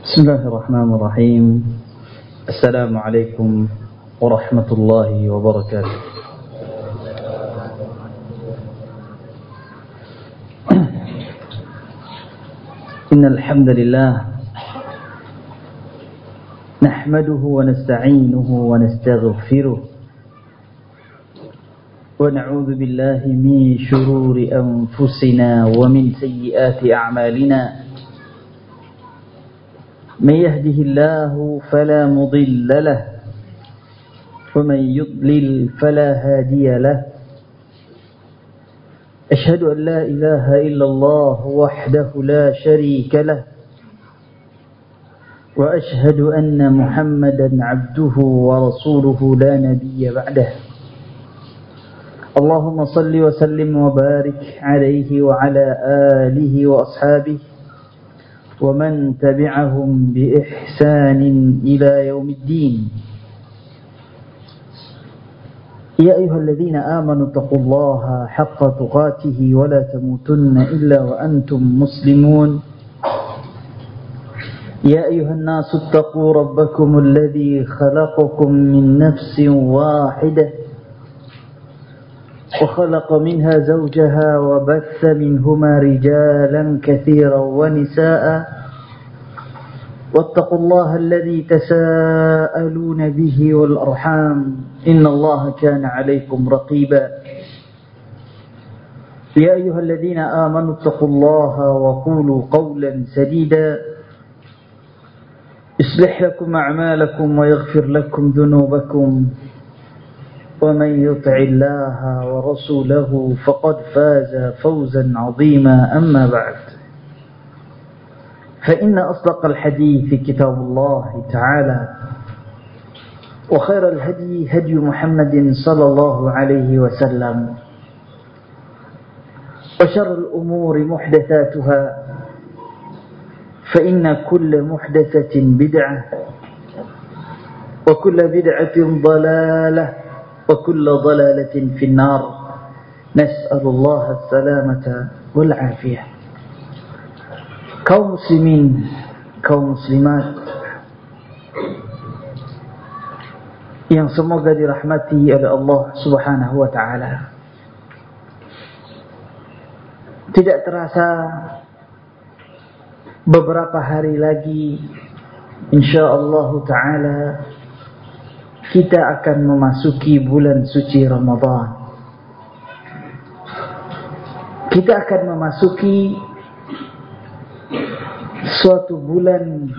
بسم الله الرحمن الرحيم. السلام عليكم ورحمة الله وبركاته. إن الحمد لله نحمده ونستعينه ونستغفره ونعوذ بالله من شرور أنفسنا ومن سيئات أعمالنا. من يهده الله فلا مضل له ومن يضلل فلا هادي له. أشهد أن لا إله إلا الله وحده لا شريك له وأشهد أن محمدا عبده ورسوله لا نبي بعده. اللهم صل وسلم وبارك عليه وعلى آله وأصحابه ومن تبعهم بإحسان إلى يوم الدين. يا أيها الذين آمنوا اتقوا الله حق تقاته ولا تموتن إلا وأنتم مسلمون. يا أيها الناس اتقوا ربكم الذي خلقكم من نفس واحدة وخلق منها زوجها وبث منهما رجالا كثيرا ونساء واتقوا الله الذي تساءلون به والأرحام إن الله كان عليكم رقيبا. يا أيها الذين آمنوا اتقوا الله وقولوا قولا سديدا يصلح لكم أعمالكم ويغفر لكم ذنوبكم ومن يطع الله ورسوله فقد فاز فوزا عظيما. أما بعد، فإن أصدق الحديث كتاب الله تعالى وخير الهدي هدي محمد صلى الله عليه وسلم وشر الأمور محدثاتها فإن كل محدثة بدعة وكل بدعة ضلالة وكل ضلالة في النار. نسأل الله السلامة والعافية. Kaum muslimin, kaum muslimat yang semoga dirahmati oleh Allah Subhanahu wa taala. Tidak terasa beberapa hari lagi insyaallah taala kita akan memasuki bulan suci Ramadan. Kita akan memasuki suatu bulan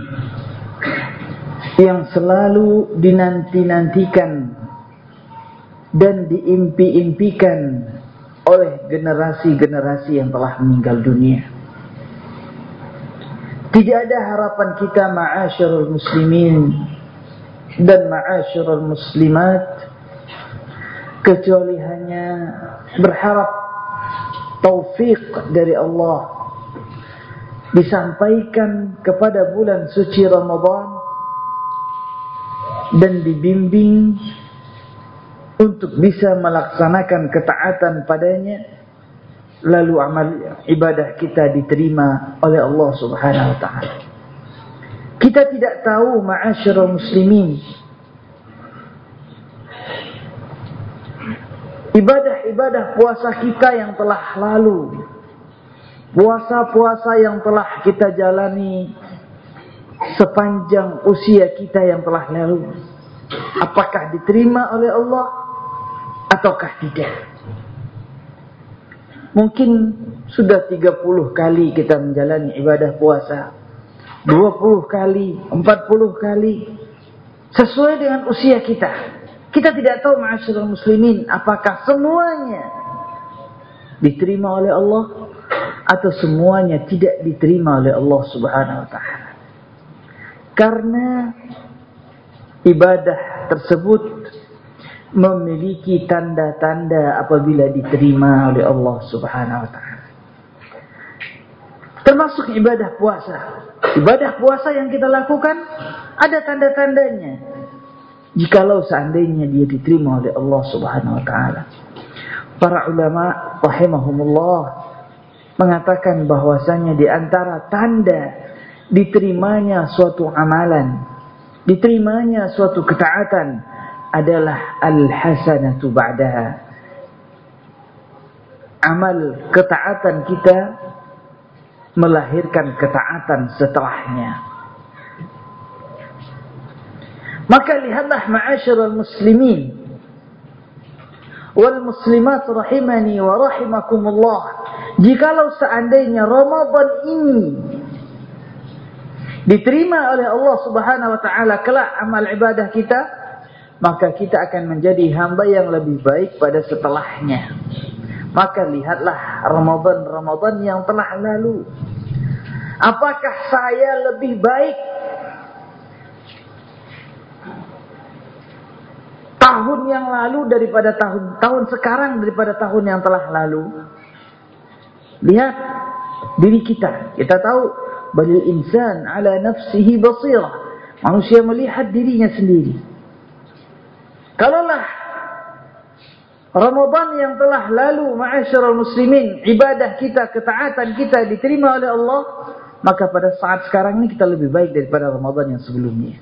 yang selalu dinanti-nantikan dan diimpi-impikan oleh generasi-generasi yang telah meninggal dunia. Tidak ada harapan kita ma'asyarul muslimin dan ma'asyarul muslimat kecuali hanya berharap taufik dari Allah disampaikan kepada bulan suci Ramadan dan dibimbing untuk bisa melaksanakan ketaatan padanya, lalu amal ibadah kita diterima oleh Allah Subhanahu wa taala. Kita tidak tahu ma'asyiral muslimin, ibadah-ibadah puasa kita yang telah lalu, puasa-puasa yang telah kita jalani sepanjang usia kita yang telah lalu, apakah diterima oleh Allah ataukah tidak? Mungkin sudah 30 kali kita menjalani ibadah puasa, 20 kali, 40 kali, sesuai dengan usia kita. Kita tidak tahu ma'asyiral muslimin apakah semuanya diterima oleh Allah atau semuanya tidak diterima oleh Allah Subhanahu wa taala. Karena ibadah tersebut memiliki tanda-tanda apabila diterima oleh Allah Subhanahu wa taala. Termasuk ibadah puasa. Ibadah puasa yang kita lakukan ada tanda-tandanya. Jikalau seandainya dia diterima oleh Allah Subhanahu wa taala. Para ulama rahimahumullah mengatakan bahwasanya di antara tanda diterimanya suatu amalan, diterimanya suatu ketaatan adalah al-hasanatu ba'daha. Amal ketaatan kita melahirkan ketaatan setelahnya. Maka lihatlah ma'asyiral muslimin wal muslimat rahimani wa rahimakumullah, jikalau seandainya Ramadan ini diterima oleh Allah Subhanahu wa taala kelak amal ibadah kita, maka kita akan menjadi hamba yang lebih baik pada setelahnya. Maka lihatlah Ramadan yang telah lalu. Apakah saya lebih baik tahun yang lalu daripada tahun sekarang daripada tahun yang telah lalu? Lihat diri kita. Kita tahu balil insan ala nafsihi basirah. Manusia melihat dirinya sendiri. Kalaulah Ramadan yang telah lalu, ma'asyiral muslimin, ibadah kita, ketaatan kita diterima oleh Allah, maka pada saat sekarang ini kita lebih baik daripada Ramadan yang sebelumnya.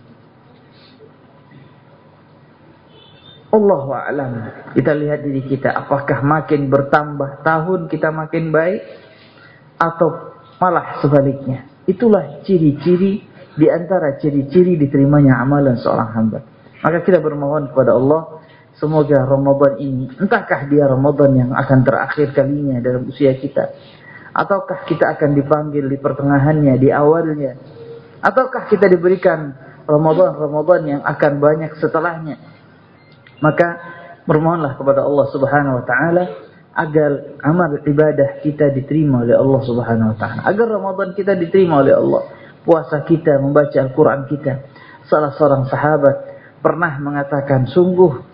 Allahu a'lam. Kita lihat diri kita, apakah makin bertambah tahun kita makin baik atau malah sebaliknya. Itulah ciri-ciri di antara ciri-ciri diterimanya amalan seorang hamba. Maka kita bermohon kepada Allah, semoga Ramadan ini, entahkah dia Ramadan yang akan terakhir kalinya dalam usia kita, ataukah kita akan dipanggil di pertengahannya, di awalnya, ataukah kita diberikan Ramadan yang akan banyak setelahnya. Maka bermohonlah kepada Allah Subhanahu wa taala agar amal ibadah kita diterima oleh Allah Subhanahu wa taala, agar Ramadan kita diterima oleh Allah, puasa kita, membaca Al-Qur'an kita. Salah seorang sahabat pernah mengatakan, sungguh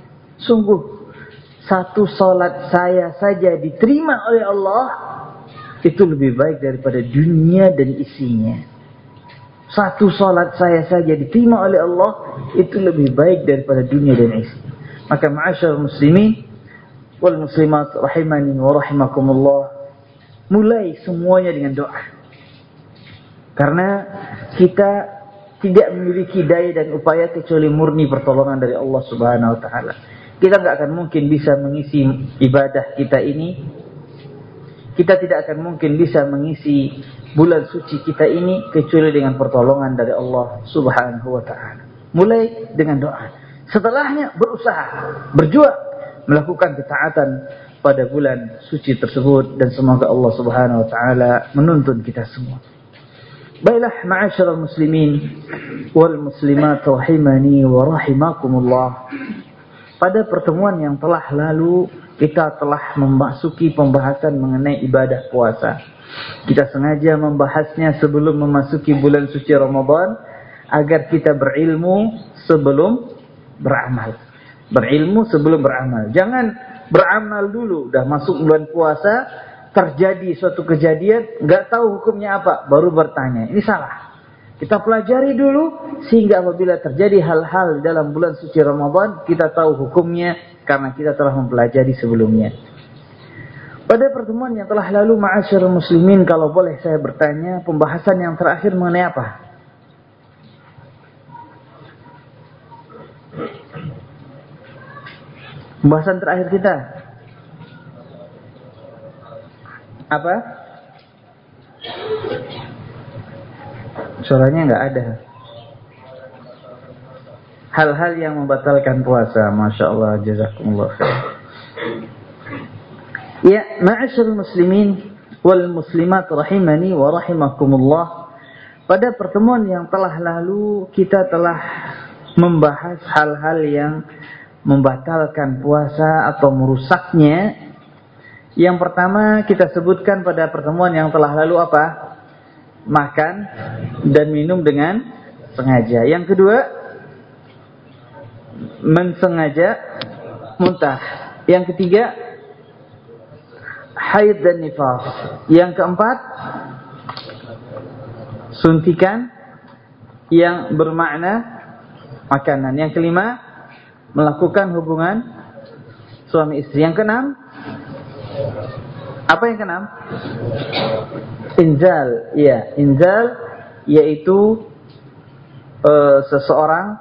satu salat saya saja diterima oleh Allah, itu lebih baik daripada dunia dan isinya. Satu salat saya saja diterima oleh Allah, itu lebih baik daripada dunia dan isinya. Maka ma'asyarul muslimin wal muslimat rahimani wa rahimakumullah, mulai semuanya dengan doa. Karena kita tidak memiliki daya dan upaya kecuali murni pertolongan dari Allah Subhanahu wa taala. Kita tidak akan mungkin bisa mengisi ibadah kita ini. Kita tidak akan mungkin bisa mengisi bulan suci kita ini kecuali dengan pertolongan dari Allah Subhanahu wa taala. Mulai dengan doa. Setelahnya berusaha, berjuang melakukan ketaatan pada bulan suci tersebut, dan semoga Allah Subhanahu wa taala menuntun kita semua. Baiklah ma'asyiral muslimin wal muslimat rahimani wa rahimakumullah. Pada pertemuan yang telah lalu, kita telah memasuki pembahasan mengenai ibadah puasa. Kita sengaja membahasnya sebelum memasuki bulan suci Ramadan, agar kita berilmu sebelum beramal. Berilmu sebelum beramal. Jangan beramal dulu, dah masuk bulan puasa, terjadi suatu kejadian, enggak tahu hukumnya apa, baru bertanya. Ini salah. Kita pelajari dulu, sehingga apabila terjadi hal-hal dalam bulan suci Ramadan, kita tahu hukumnya karena kita telah mempelajari sebelumnya. Pada pertemuan yang telah lalu, ma'asyiral muslimin, kalau boleh saya bertanya, pembahasan yang terakhir mengenai apa? Pembahasan terakhir kita apa? Suaranya enggak ada. Hal-hal yang membatalkan puasa. Masya Allah, jazakumullah khair. Ya, ma'asyiral muslimin wal muslimat rahimani wa rahimakumullah. Pada pertemuan yang telah lalu, kita telah membahas hal-hal yang membatalkan puasa atau merusaknya. Yang pertama kita sebutkan pada pertemuan yang telah lalu apa? Makan dan minum dengan sengaja. Yang kedua, mensengaja muntah. Yang ketiga, haid dan nifas. Yang keempat, suntikan yang bermakna makanan. Yang kelima, melakukan hubungan suami istri. Yang keenam, apa yang keenam? Inzal, ya, inzal yaitu seseorang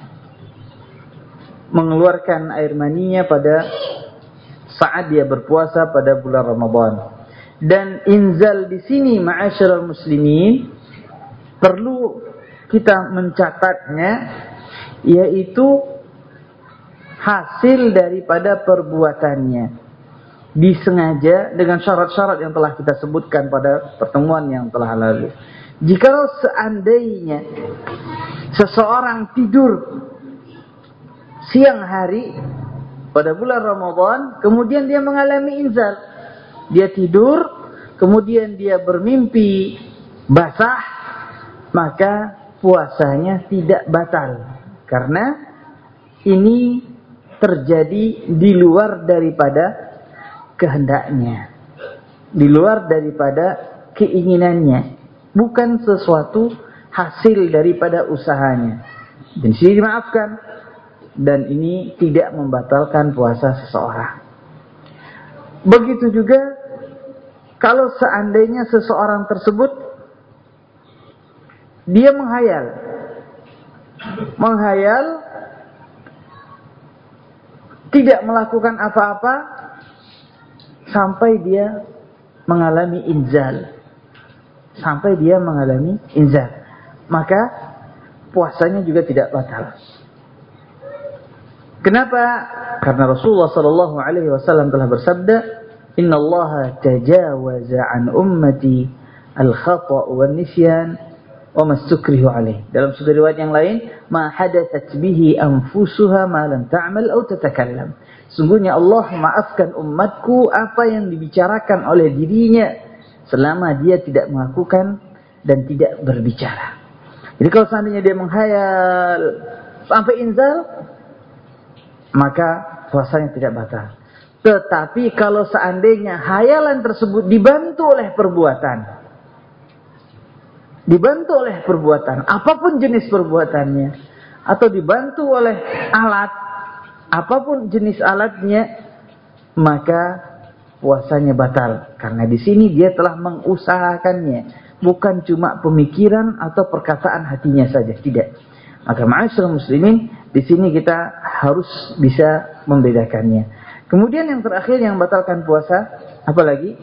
mengeluarkan air maninya pada saat dia berpuasa pada bulan Ramadan. Dan inzal di sini ma'asyiral muslimin perlu kita mencatatnya, yaitu hasil daripada perbuatannya, disengaja dengan syarat-syarat yang telah kita sebutkan pada pertemuan yang telah lalu. Jikalau seandainya seseorang tidur siang hari pada bulan Ramadan, kemudian dia mengalami inzal, dia tidur, kemudian dia bermimpi basah, maka puasanya tidak batal, karena ini terjadi di luar daripada kehendaknya, di luar daripada keinginannya, bukan sesuatu hasil daripada usahanya. Dan sini dimaafkan, dan ini tidak membatalkan puasa seseorang. Begitu juga kalau seandainya seseorang tersebut dia menghayal tidak melakukan apa-apa sampai dia mengalami inzal, maka puasanya juga tidak batal. Kenapa? Karena Rasulullah sallallahu alaihi wasallam telah bersabda, "Innallaha tajawaza an ummati al-khata' wan nisyan wa mastukrihu alaih." Dalam satu riwayat yang lain, "Ma hadatsat bihi anfusuha ma lam ta'mal aw tatakallam." Sungguhnya Allah maafkan umatku apa yang dibicarakan oleh dirinya selama dia tidak melakukan dan tidak berbicara. Jadi kalau seandainya dia menghayal sampai inzal, maka puasanya tidak batal. Tetapi kalau seandainya hayalan tersebut dibantu oleh perbuatan, apapun jenis perbuatannya, atau dibantu oleh alat, apapun jenis alatnya, maka puasanya batal. Karena di sini dia telah mengusahakannya, bukan cuma pemikiran atau perkataan hatinya saja, tidak. Maka ma'asyiral muslimin, di sini kita harus bisa membedakannya. Kemudian yang terakhir yang membatalkan puasa, apa lagi?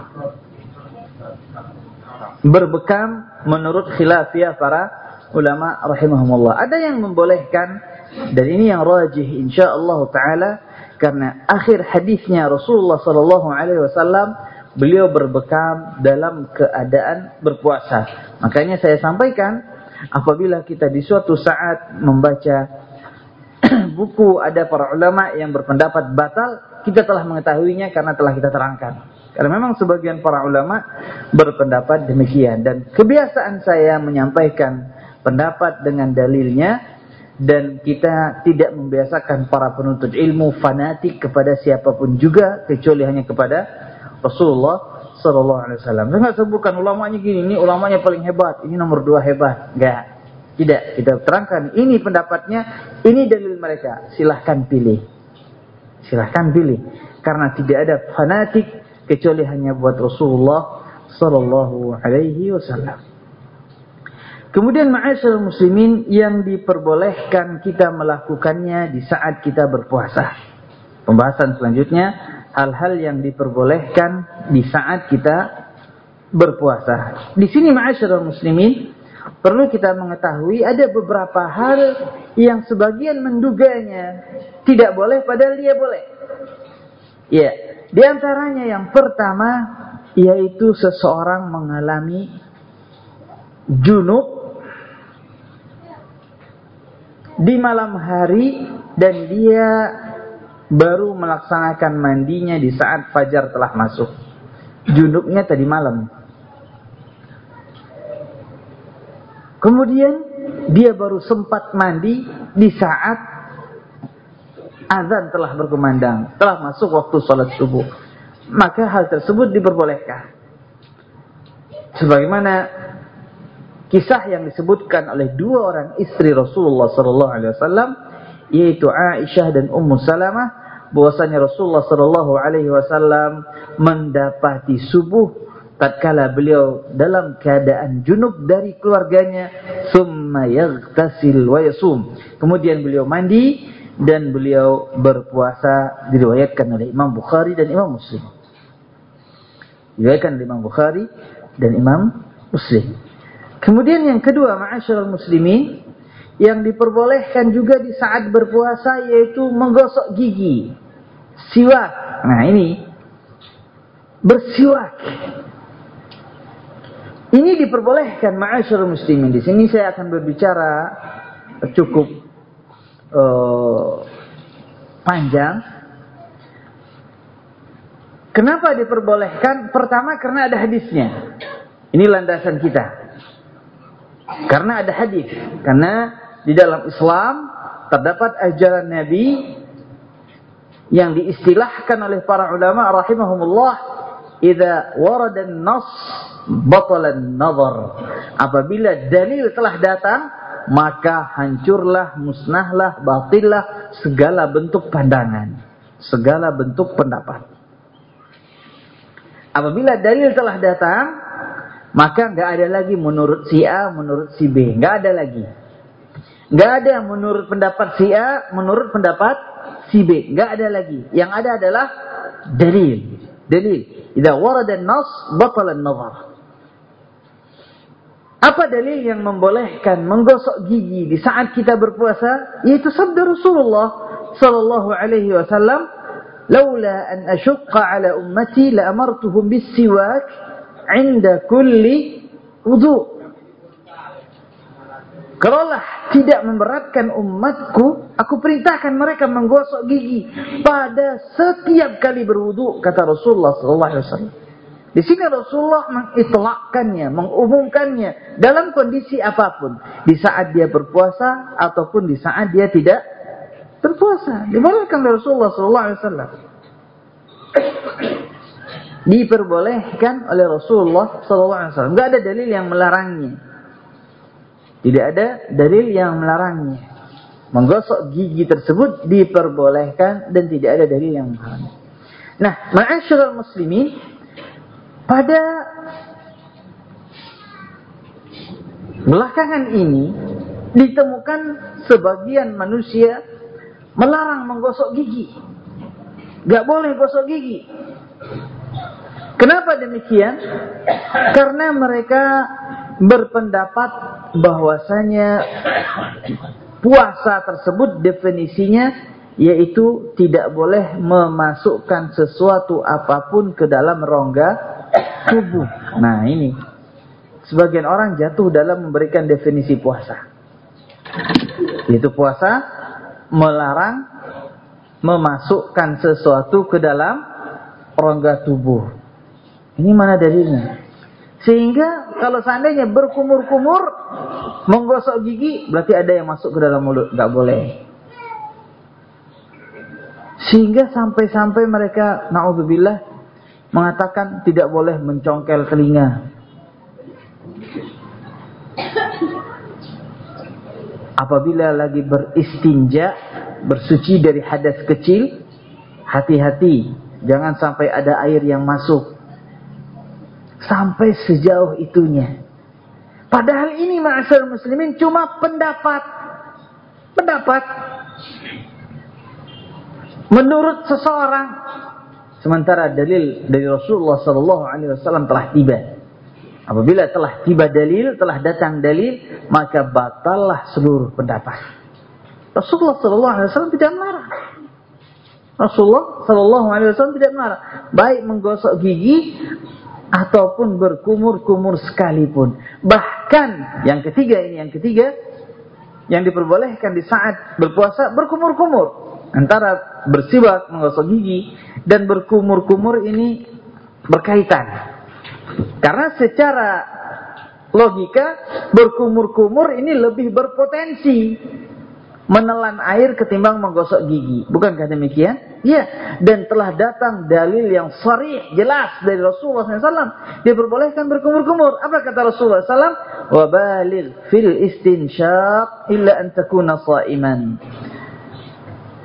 Berbekam menurut khilafiyah para ulama rahimahumullah. Ada yang membolehkan, dan ini yang rajih insyaallah taala, karena akhir hadisnya Rasulullah sallallahu alaihi wasallam, beliau berbekam dalam keadaan berpuasa. Makanya saya sampaikan, apabila kita di suatu saat membaca buku ada para ulama yang berpendapat batal, kita telah mengetahuinya karena telah kita terangkan. Karena memang sebagian para ulama berpendapat demikian, dan kebiasaan saya menyampaikan pendapat dengan dalilnya, dan kita tidak membiasakan para penuntut ilmu fanatik kepada siapapun juga kecuali hanya kepada Rasulullah sallallahu alaihi wasallam. Jangan sebutkan ulamanya gini, ini ulamanya paling hebat, ini nomor 2 hebat. Enggak. Tidak, kita terangkan ini pendapatnya, ini dalil mereka. Silahkan pilih. Karena tidak ada fanatik kecuali hanya buat Rasulullah sallallahu alaihi wasallam. Kemudian ma'asyiral muslimin, yang diperbolehkan kita melakukannya di saat kita berpuasa. Pembahasan selanjutnya, hal-hal yang diperbolehkan di saat kita berpuasa. Di sini ma'asyiral muslimin, perlu kita mengetahui ada beberapa hal yang sebagian menduganya tidak boleh padahal dia boleh. Ya, di antaranya yang pertama yaitu seseorang mengalami junub di malam hari dan dia baru melaksanakan mandinya di saat fajar telah masuk. Junubnya tadi malam. Kemudian dia baru sempat mandi di saat azan telah berkumandang, telah masuk waktu salat subuh. Maka hal tersebut diperbolehkan. Sebagaimana kisah yang disebutkan oleh 2 orang istri Rasulullah sallallahu alaihi wasallam, yaitu Aisyah dan Ummu Salamah, bahwasanya Rasulullah sallallahu alaihi wasallam mendapati subuh tatkala beliau dalam keadaan junub dari keluarganya, summa yaghtasil wa yasum, kemudian beliau mandi dan beliau berpuasa, diriwayatkan oleh Imam Bukhari dan Imam Muslim. Diriwayatkan oleh Imam Bukhari dan Imam Muslim. Kemudian yang kedua, ma'asyiral muslimin, yang diperbolehkan juga di saat berpuasa yaitu menggosok gigi, siwak. Nah, ini bersiwak. Ini diperbolehkan, ma'asyiral muslimin. Di sini saya akan berbicara cukup panjang. Kenapa diperbolehkan? Pertama, karena ada hadisnya. Ini landasan kita. Karena ada hadis. Karena di dalam Islam terdapat ajaran Nabi yang diistilahkan oleh para ulama rahimahumullah, idza warada an-nass batalan nazar. Apabila dalil telah datang, maka hancurlah, musnahlah, batillah segala bentuk pandangan, segala bentuk pendapat. Apabila dalil telah datang, maka enggak ada lagi menurut si A, menurut si B, enggak ada lagi. Enggak ada menurut pendapat si A, menurut pendapat si B, enggak ada lagi. Yang ada adalah dalil. Dalil. Idza warada an-nass batalan nazar. Apa dalil yang membolehkan menggosok gigi di saat kita berpuasa? Yaitu sabda Rasulullah sallallahu alaihi wasallam, "Laula an ashqa ala ummati la amartuhum bis-siwak 'inda kulli wudu'." Kalaulah tidak memberatkan umatku, aku perintahkan mereka menggosok gigi pada setiap kali berwudu, kata Rasulullah sallallahu alaihi wasallam. Di sini Rasulullah mengitlaqkannya, mengumumkannya dalam kondisi apapun, di saat dia berpuasa ataupun di saat dia tidak berpuasa. Dibolehkan oleh Rasulullah sallallahu alaihi wasallam. Diperbolehkan oleh Rasulullah sallallahu alaihi wasallam. Enggak ada dalil yang melarangnya. Tidak ada dalil yang melarangnya. Menggosok gigi tersebut diperbolehkan dan tidak ada dalil yang melarangnya. Nah, ma'asyiral muslimin, pada belakangan ini ditemukan sebagian manusia melarang menggosok gigi. Gak boleh gosok gigi. Kenapa demikian? Karena mereka berpendapat bahwasanya puasa tersebut definisinya yaitu tidak boleh memasukkan sesuatu apapun ke dalam rongga tubuh. Nah, ini sebagian orang jatuh dalam memberikan definisi puasa. Yaitu puasa melarang memasukkan sesuatu ke dalam rongga tubuh. Ini mana dalilnya? Sehingga kalau seandainya berkumur-kumur menggosok gigi, berarti ada yang masuk ke dalam mulut, enggak boleh. Sehingga sampai-sampai mereka naudzubillah mengatakan tidak boleh mencongkel telinga. Apabila lagi beristinja, bersuci dari hadas kecil, hati-hati, jangan sampai ada air yang masuk. Sampai sejauh itunya. Padahal ini ma'asyiral muslimin cuma pendapat. Pendapat menurut seseorang. Sementara dalil dari Rasulullah sallallahu alaihi wasallam telah tiba. Apabila telah tiba dalil, telah datang dalil, maka batallah seluruh pendapat. Rasulullah sallallahu alaihi wasallam tidak melarang. Rasulullah sallallahu alaihi wasallam tidak melarang, baik menggosok gigi ataupun berkumur-kumur sekalipun. Bahkan yang ketiga yang diperbolehkan di saat berpuasa berkumur-kumur. Antara bersiwak, menggosok gigi dan berkumur-kumur ini berkaitan. Karena secara logika berkumur-kumur ini lebih berpotensi menelan air ketimbang menggosok gigi. Bukankah demikian? Ya. Dan telah datang dalil yang sharih, jelas dari Rasulullah SAW. Diperbolehkan berkumur-kumur. Apa kata Rasulullah SAW? Wa baligh fil istinsyaq illa an takuna sha'iman.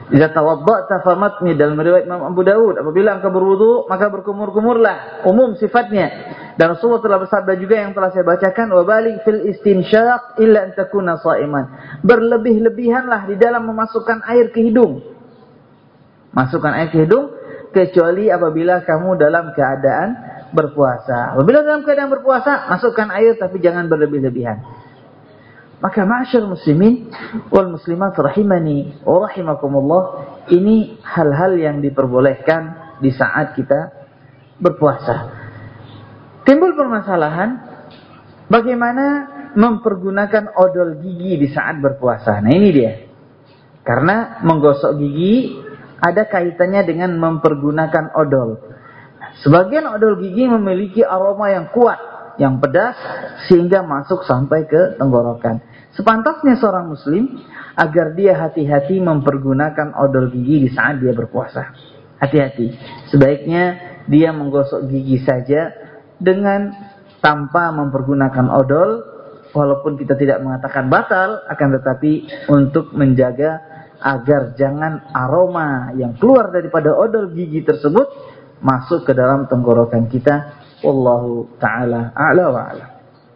Idza tawadda'ta famatmi, dalam riwayat Imam Abu Dawud, apabila engkau berwudu maka berkumur-kumurlah, umum sifatnya. Dan Rasulullah telah bersabda juga yang telah saya bacakan, wa baligh fil istinsyaq illa an takuna sha'iman. Berlebih-lebihanlah di dalam memasukkan air ke hidung. Masukkan air ke hidung kecuali apabila kamu dalam keadaan berpuasa. Apabila dalam keadaan berpuasa, masukkan air tapi jangan berlebih-lebihan. Maka ma'asyar muslimin wal muslimat rahimani wa rahimakumullah, ini hal-hal yang diperbolehkan di saat kita berpuasa. Timbul permasalahan bagaimana mempergunakan odol gigi di saat berpuasa. Nah ini dia. Karena menggosok gigi ada kaitannya dengan mempergunakan odol. Sebagian odol gigi memiliki aroma yang kuat, yang pedas, sehingga masuk sampai ke tenggorokan. Sepantasnya seorang muslim agar dia hati-hati mempergunakan odol gigi di saat dia berpuasa. Hati-hati. Sebaiknya dia menggosok gigi saja dengan tanpa mempergunakan odol, walaupun kita tidak mengatakan batal, akan tetapi untuk menjaga agar jangan aroma yang keluar daripada odol gigi tersebut masuk ke dalam tenggorokan kita. Wallahu ta'ala a'la wa a'lam.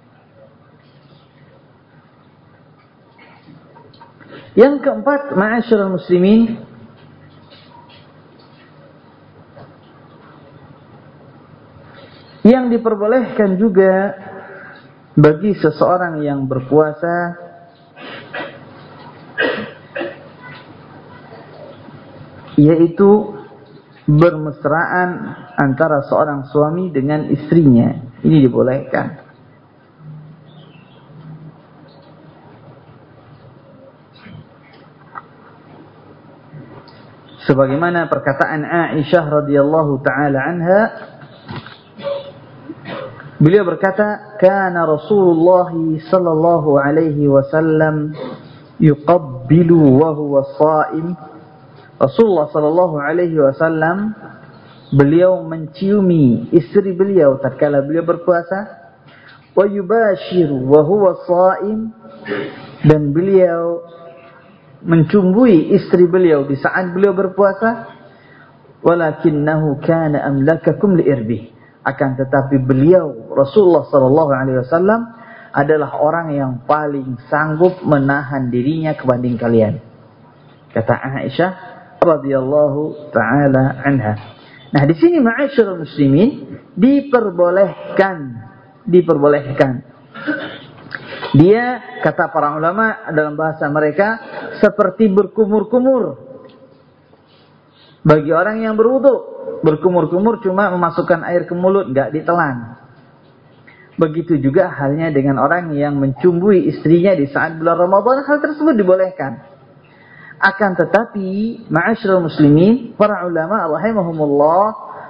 Yang keempat, ma'asyiral muslimin, yang diperbolehkan juga bagi seseorang yang berpuasa yaitu bermesraan antara seorang suami dengan istrinya. Ini dibolehkan. Sebagaimana perkataan Aisyah radhiyallahu taala anha, beliau berkata, "Kana Rasulullah sallallahu alaihi wasallam yuqabbilu wa huwa sha'im." Rasulullah sallallahu alaihi wasallam beliau menciumi istri beliau tatkala beliau berpuasa, wa yubashiru wa huwa sha'im, dan beliau mencumbui istri beliau di saat beliau berpuasa, walakinnahu kana amlakakum liirbih, akan tetapi beliau Rasulullah sallallahu alaihi wasallam adalah orang yang paling sanggup menahan dirinya kebanding kalian, kata Aisyah radhiyallahu taala anha. Nah, di sini ma'asyiral muslimin diperbolehkan. Dia, kata para ulama dalam bahasa mereka, seperti berkumur-kumur bagi orang yang berwudu. Berkumur-kumur cuma memasukkan air ke mulut, enggak ditelan. Begitu juga halnya dengan orang yang mencumbui istrinya di saat bulan Ramadan, hal tersebut dibolehkan. Akan tetapi, ma'asyiral muslimin, para ulama rahimahumullah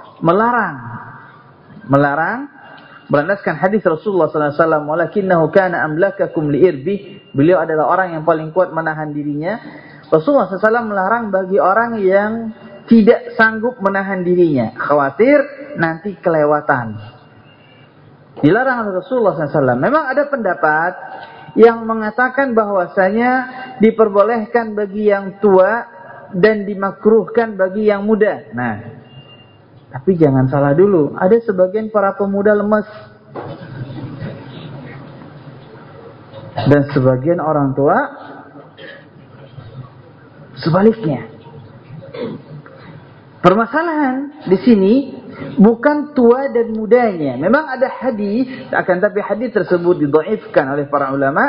melarang berlandaskan hadis Rasulullah sallallahu alaihi wasallam, "Walakinnahu kana amlakakum liirbih." Beliau adalah orang yang paling kuat menahan dirinya. Rasulullah sallallahu alaihi wasallam melarang bagi orang yang tidak sanggup menahan dirinya, khawatir nanti kelewatan. Dilarang oleh Rasulullah sallallahu alaihi wasallam. Memang ada pendapat yang mengatakan bahwasanya diperbolehkan bagi yang tua dan dimakruhkan bagi yang muda. Nah, tapi jangan salah dulu, ada sebagian para pemuda lemas dan sebagian orang tua sebaliknya. Permasalahan di sini bukan tua dan mudanya. Memang ada hadis, akan tapi hadis tersebut didhaifkan oleh para ulama.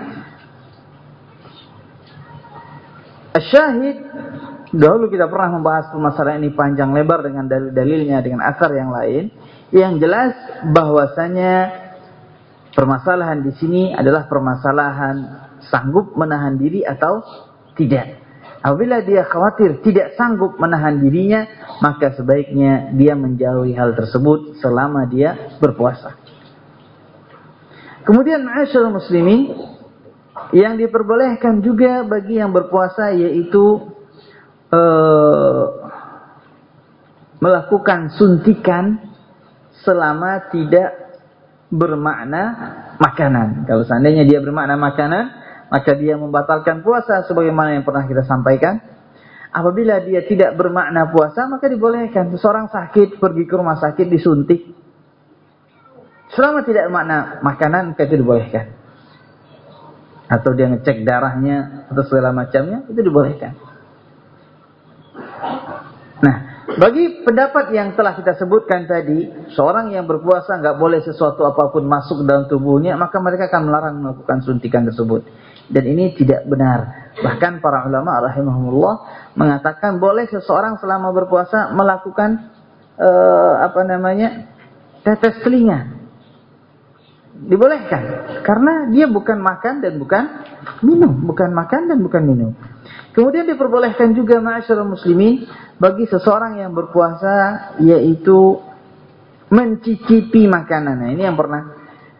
Asyahid, dahulu kita pernah membahas permasalahan ini panjang lebar dengan dalil-dalilnya, dengan asar yang lain. Yang jelas bahwasanya permasalahan di sini adalah permasalahan sanggup menahan diri atau tidak. Apabila dia khawatir tidak sanggup menahan dirinya, maka sebaiknya dia menjauhi hal tersebut selama dia berpuasa. Kemudian ma'asyiral muslimin, yang diperbolehkan juga bagi yang berpuasa yaitu melakukan suntikan selama tidak bermakna makanan. Kalau seandainya dia bermakna makanan, maka dia membatalkan puasa sebagaimana yang pernah kita sampaikan. apabila dia tidak bermakna puasa, maka dibolehkan. Seseorang sakit, pergi ke rumah sakit, disuntik. Selama tidak bermakna makanan, maka itu dibolehkan. Atau dia ngecek darahnya, atau segala macamnya, itu dibolehkan. Nah, bagi pendapat yang telah kita sebutkan tadi, seorang yang berpuasa nggak boleh sesuatu apapun masuk dalam tubuhnya, maka mereka akan melarang melakukan suntikan tersebut. Dan ini tidak benar. Bahkan para ulama rahimahumullah mengatakan boleh seseorang selama berpuasa melakukan tetes telinga. Dibolehkan karena dia bukan makan dan bukan minum. Kemudian diperbolehkan juga ma'asyiral muslimin bagi seseorang yang berpuasa yaitu mencicipi makanan. Nah, ini yang pernah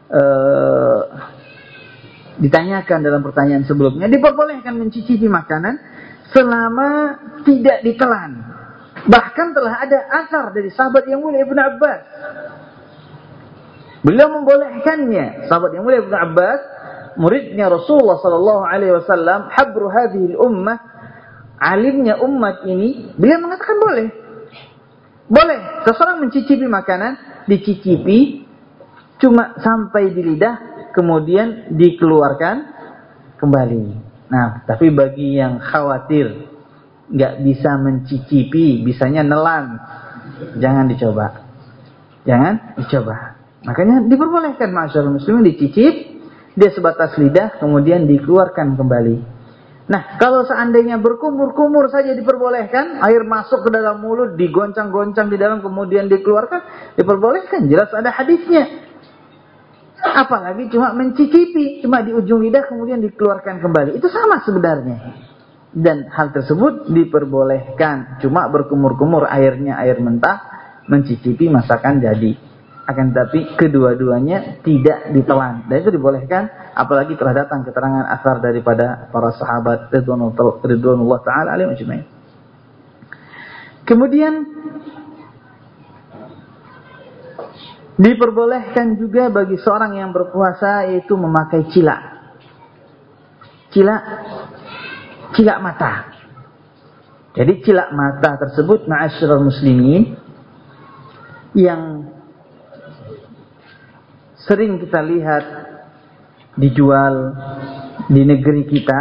ditanyakan dalam pertanyaan sebelumnya. Diperbolehkan mencicipi makanan selama tidak ditelan. Bahkan telah ada asar dari sahabat yang mulia Ibnu Abbas. Beliau membolehkannya. Sahabat yang mulia Ibnu Abbas, muridnya Rasulullah sallallahu alaihi wasallam, habru hadhil ummah, alimnya umat ini, beliau mengatakan boleh. Boleh seseorang mencicipi makanan, dicicipi cuma sampai di lidah, kemudian dikeluarkan kembali. Nah, tapi bagi yang khawatir nggak bisa mencicipi, bisanya nelan, jangan dicoba. Makanya diperbolehkan ma'asyiral muslimin dicicip, dia sebatas lidah, kemudian dikeluarkan kembali. Nah, kalau seandainya berkumur-kumur saja diperbolehkan, air masuk ke dalam mulut, digoncang-goncang di dalam, kemudian dikeluarkan, diperbolehkan, jelas ada hadisnya. Apalagi cuma mencicipi, cuma di ujung lidah, kemudian dikeluarkan kembali. Itu sama sebenarnya. Dan hal tersebut diperbolehkan, cuma berkumur-kumur airnya, air mentah, mencicipi masakan jadi. Akan tetapi kedua-duanya tidak ditelan. Dan itu dibolehkan, apalagi telah datang keterangan asar daripada para sahabat ridwanullah ta'ala alaihim ajma'in. Kemudian diperbolehkan juga bagi seorang yang berpuasa yaitu memakai cilak mata. Jadi cilak mata tersebut ma'asyiral muslimin yang sering kita lihat dijual di negeri kita,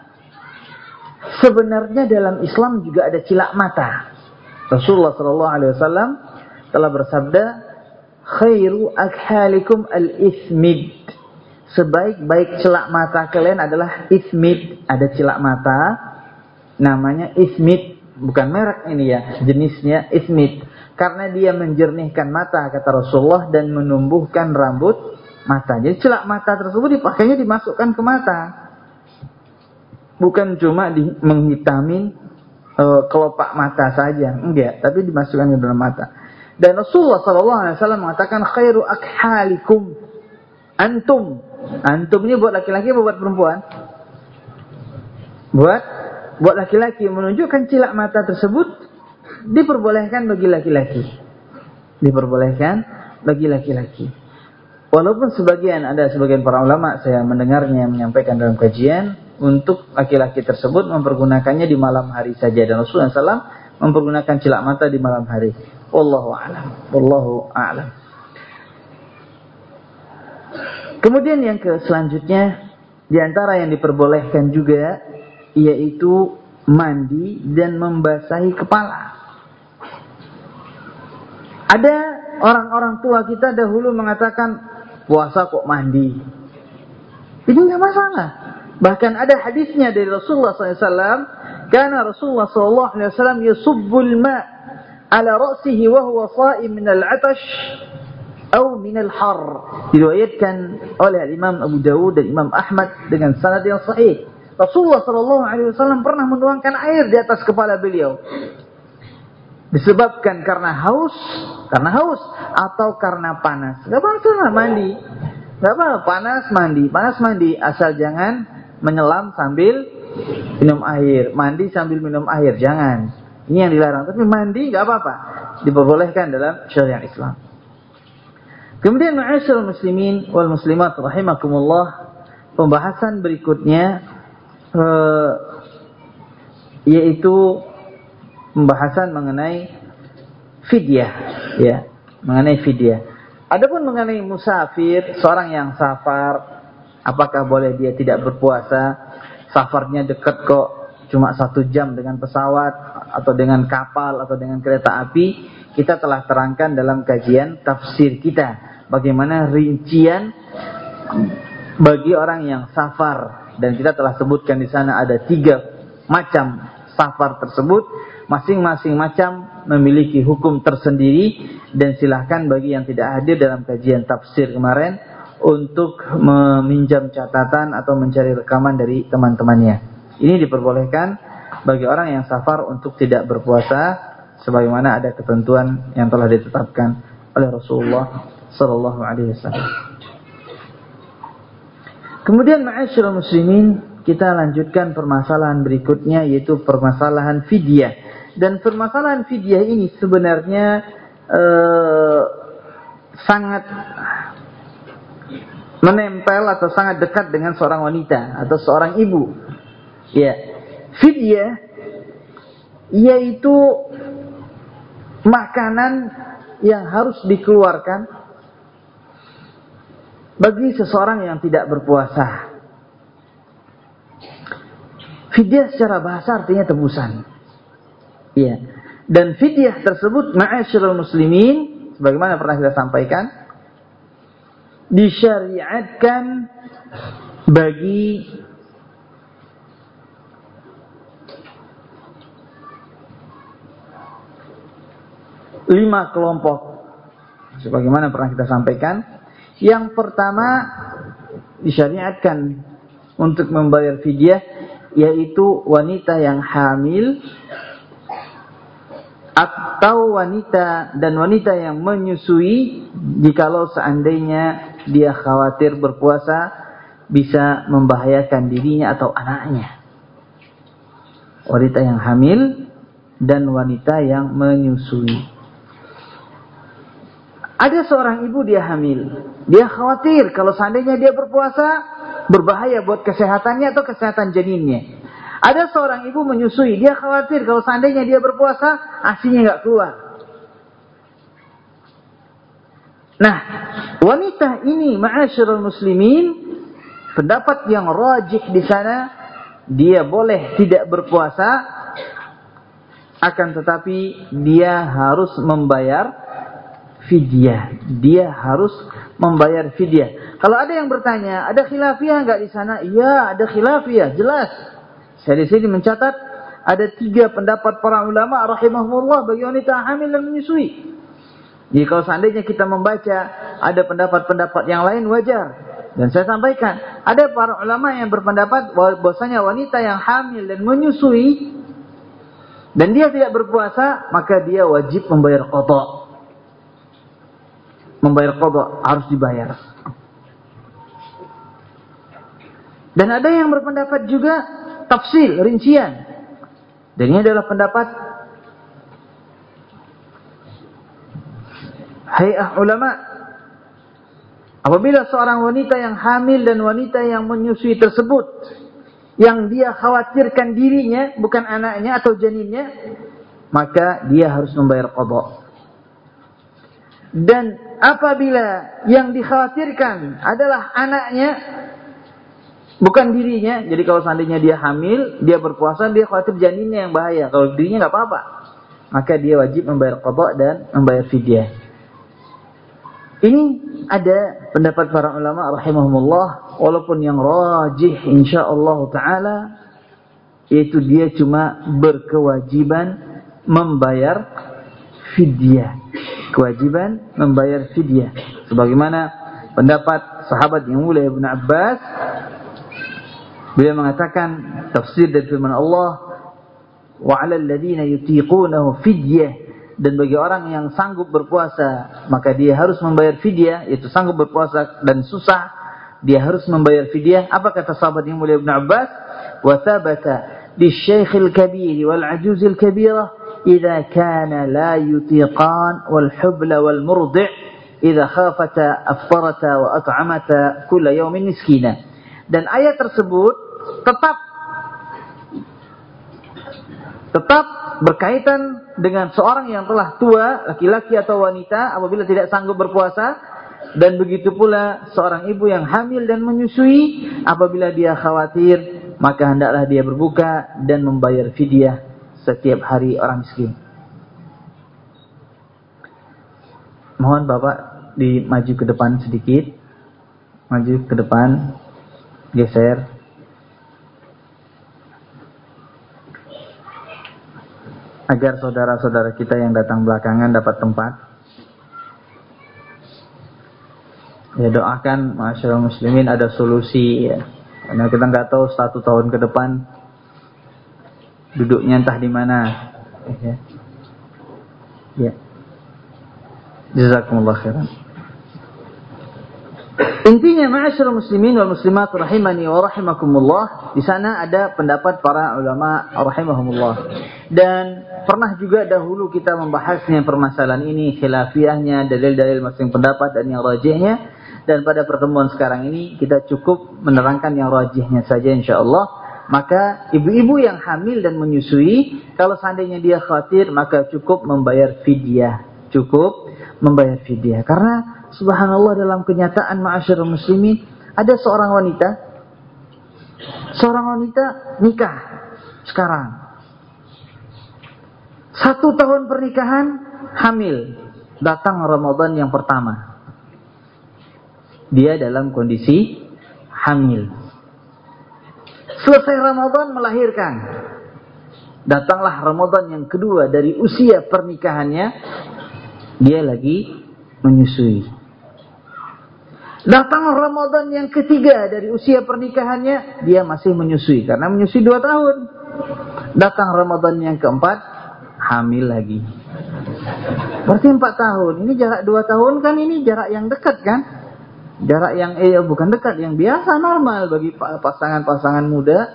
sebenarnya dalam Islam juga ada cilak mata. Rasulullah sallallahu alaihi wasallam telah bersabda, khairu akhalikum al-ithmid. Sebaik-baik celak mata kalian adalah ithmid. Ada cilak mata namanya ithmid, bukan merek ini ya, jenisnya ithmid. Karena dia menjernihkan mata, kata Rasulullah, dan menumbuhkan rambut mata. Jadi celak mata tersebut dipakainya dimasukkan ke mata. Bukan cuma menghitamin kelopak mata saja, enggak, tapi dimasukkan ke dalam mata. Dan Rasulullah SAW mengatakan khairu akhalikum antum. Antum ini buat laki-laki atau buat perempuan? Buat laki-laki, menunjukkan cilak mata tersebut diperbolehkan bagi laki-laki. Walaupun ada sebagian para ulama, saya mendengarnya menyampaikan dalam kajian, untuk laki-laki tersebut mempergunakannya di malam hari saja. Dan Rasulullah SAW mempergunakan cilak mata di malam hari. Wallahu a'lam. Kemudian yang selanjutnya, di antara yang diperbolehkan juga, yaitu mandi dan membasahi kepala. Ada orang-orang tua kita dahulu mengatakan, puasa kok mandi. Ini enggak masalah. Bahkan ada hadisnya dari Rasulullah SAW. Karena Rasulullah SAW yusubbul ma' ala ra'sihi wa huwa sha'im min al-'atash atau min al-har. Diriwayatkan oleh Imam Abu Dawud dan Imam Ahmad dengan sanad yang sahih. Rasulullah SAW pernah menuangkan air di atas kepala beliau. Disebabkan karena haus atau karena panas. Gak masalah mandi. Gak apa-apa, panas mandi. Asal jangan menyelam sambil minum air. Mandi sambil minum air, jangan. Ini yang dilarang. Tapi mandi gak apa-apa. Diperbolehkan dalam syariat Islam. Kemudian ma'asyiral muslimin wal muslimat rahimakumullah, pembahasan berikutnya yaitu pembahasan mengenai fidyah, ya, mengenai fidyah. Adapun mengenai musafir, seorang yang safar, apakah boleh dia tidak berpuasa? Safarnya dekat kok, cuma 1 jam dengan pesawat atau dengan kapal atau dengan kereta api. Kita telah terangkan dalam kajian tafsir kita bagaimana rincian bagi orang yang safar, dan kita telah sebutkan di sana ada 3 macam safar tersebut. Masing-masing macam memiliki hukum tersendiri, dan silahkan bagi yang tidak hadir dalam kajian tafsir kemarin untuk meminjam catatan atau mencari rekaman dari teman-temannya. Ini diperbolehkan bagi orang yang safar untuk tidak berpuasa, sebagaimana ada ketentuan yang telah ditetapkan oleh Rasulullah sallallahu alaihi wasallam. Kemudian ma'asyiral muslimin, kita lanjutkan permasalahan berikutnya, yaitu permasalahan fidyah. Dan permasalahan fidyah ini sebenarnya sangat menempel atau sangat dekat dengan seorang wanita atau seorang ibu. Ya, fidyah yaitu makanan yang harus dikeluarkan bagi seseorang yang tidak berpuasa. Fidyah secara bahasa artinya tebusan. Ya. Dan fidyah tersebut, ma'asyiral muslimin, sebagaimana pernah kita sampaikan, disyariatkan bagi lima kelompok, sebagaimana pernah kita sampaikan. Yang pertama disyariatkan untuk membayar fidyah yaitu wanita yang hamil atau wanita yang menyusui, jikalau seandainya dia khawatir berpuasa bisa membahayakan dirinya atau anaknya. Wanita yang hamil dan wanita yang menyusui. Ada seorang ibu, dia hamil, dia khawatir kalau seandainya dia berpuasa berbahaya buat kesehatannya atau kesehatan janinnya. Ada seorang ibu menyusui, dia khawatir kalau seandainya dia berpuasa ASInya nggak keluar. Nah, wanita ini, ma'asyiral muslimin, pendapat yang rajih di sana, dia boleh tidak berpuasa, akan tetapi dia harus membayar fidyah. Dia harus membayar fidyah. Kalau ada yang bertanya, ada khilafiyah nggak di sana? Iya, ada khilafiyah, jelas. Saya di sini mencatat ada 3 pendapat para ulama rahimahumullah bagi wanita hamil dan menyusui. Jadi kalau seandainya kita membaca ada pendapat-pendapat yang lain, wajar. Dan saya sampaikan, ada para ulama yang berpendapat bahwasanya wanita yang hamil dan menyusui dan dia tidak berpuasa, maka dia wajib membayar qadha. Membayar qadha, harus dibayar. Dan ada yang berpendapat juga tafsil, rincian. Dan ini adalah pendapat hay'ah ulama. Apabila seorang wanita yang hamil dan wanita yang menyusui tersebut, yang dia khawatirkan dirinya, bukan anaknya atau janinnya, maka dia harus membayar qadha. Dan apabila yang dikhawatirkan adalah anaknya, bukan dirinya, jadi kalau seandainya dia hamil, dia berpuasa, dia khawatir janinnya yang bahaya. Kalau dirinya nggak apa-apa, maka dia wajib membayar qadha dan membayar fidyah. Ini ada pendapat para ulama rahimahumullah, walaupun yang rajih insyaallah taala yaitu dia cuma berkewajiban membayar fidyah. Kewajiban membayar fidyah. Sebagaimana pendapat sahabat yang mulia Ibnu Abbas, beliau mengatakan tafsir dari firman Allah, wa 'alal ladzina yutiqunahu fidyah, dan bagi orang yang sanggup berpuasa maka dia harus membayar fidyah, yaitu sanggup berpuasa dan susah, dia harus membayar fidyah. Apa kata sahabat yang mulia Ibnu Abbas? Wa thabata lisy-syaikhil kabir wal 'ajuzil kabirah idza kana la yutiqan wal hubla wal murdi' idza khafata aftarata wa at'amata kulla yawmin miskina. Dan ayat tersebut tetap tetap berkaitan dengan seorang yang telah tua, laki-laki atau wanita, apabila tidak sanggup berpuasa. Dan begitu pula seorang ibu yang hamil dan menyusui, apabila dia khawatir, maka hendaklah dia berbuka dan membayar fidyah setiap hari orang miskin. Mohon Bapak dimaju ke depan sedikit. Maju ke depan. Geser. Agar saudara-saudara kita yang datang belakangan dapat tempat. Ya, doakan masyarakat muslimin ada solusi ya. Karena kita nggak tahu 1 tahun ke depan duduknya entah di mana. Ya. Jazakumullah khairan. Intinya ma'asyiral muslimin wal muslimat rahimani wa rahimakumullah, di sana ada pendapat para ulama rahimahumullah. Dan pernah juga dahulu kita membahasnya permasalahan ini, khilafiyahnya, dalil-dalil masing pendapat dan yang rajihnya. Dan pada pertemuan sekarang ini kita cukup menerangkan yang rajihnya saja insyaallah. Maka ibu-ibu yang hamil dan menyusui, kalau seandainya dia khawatir, maka cukup membayar fidyah. Cukup membayar fidyah. Karena subhanallah dalam kenyataan ma'asyiral muslimin, ada seorang wanita nikah sekarang. 1 tahun pernikahan, hamil. Datang Ramadan yang pertama. Dia dalam kondisi hamil. Selesai Ramadan melahirkan. Datanglah Ramadan yang kedua dari usia pernikahannya, dia lagi menyusui. Datang Ramadan yang ketiga dari usia pernikahannya, dia masih menyusui karena menyusui 2 tahun. Datang Ramadan yang keempat, hamil lagi. Berarti 4 tahun. Ini jarak 2 tahun kan, ini jarak yang dekat kan? Jarak yang bukan dekat, yang biasa normal bagi pasangan-pasangan muda.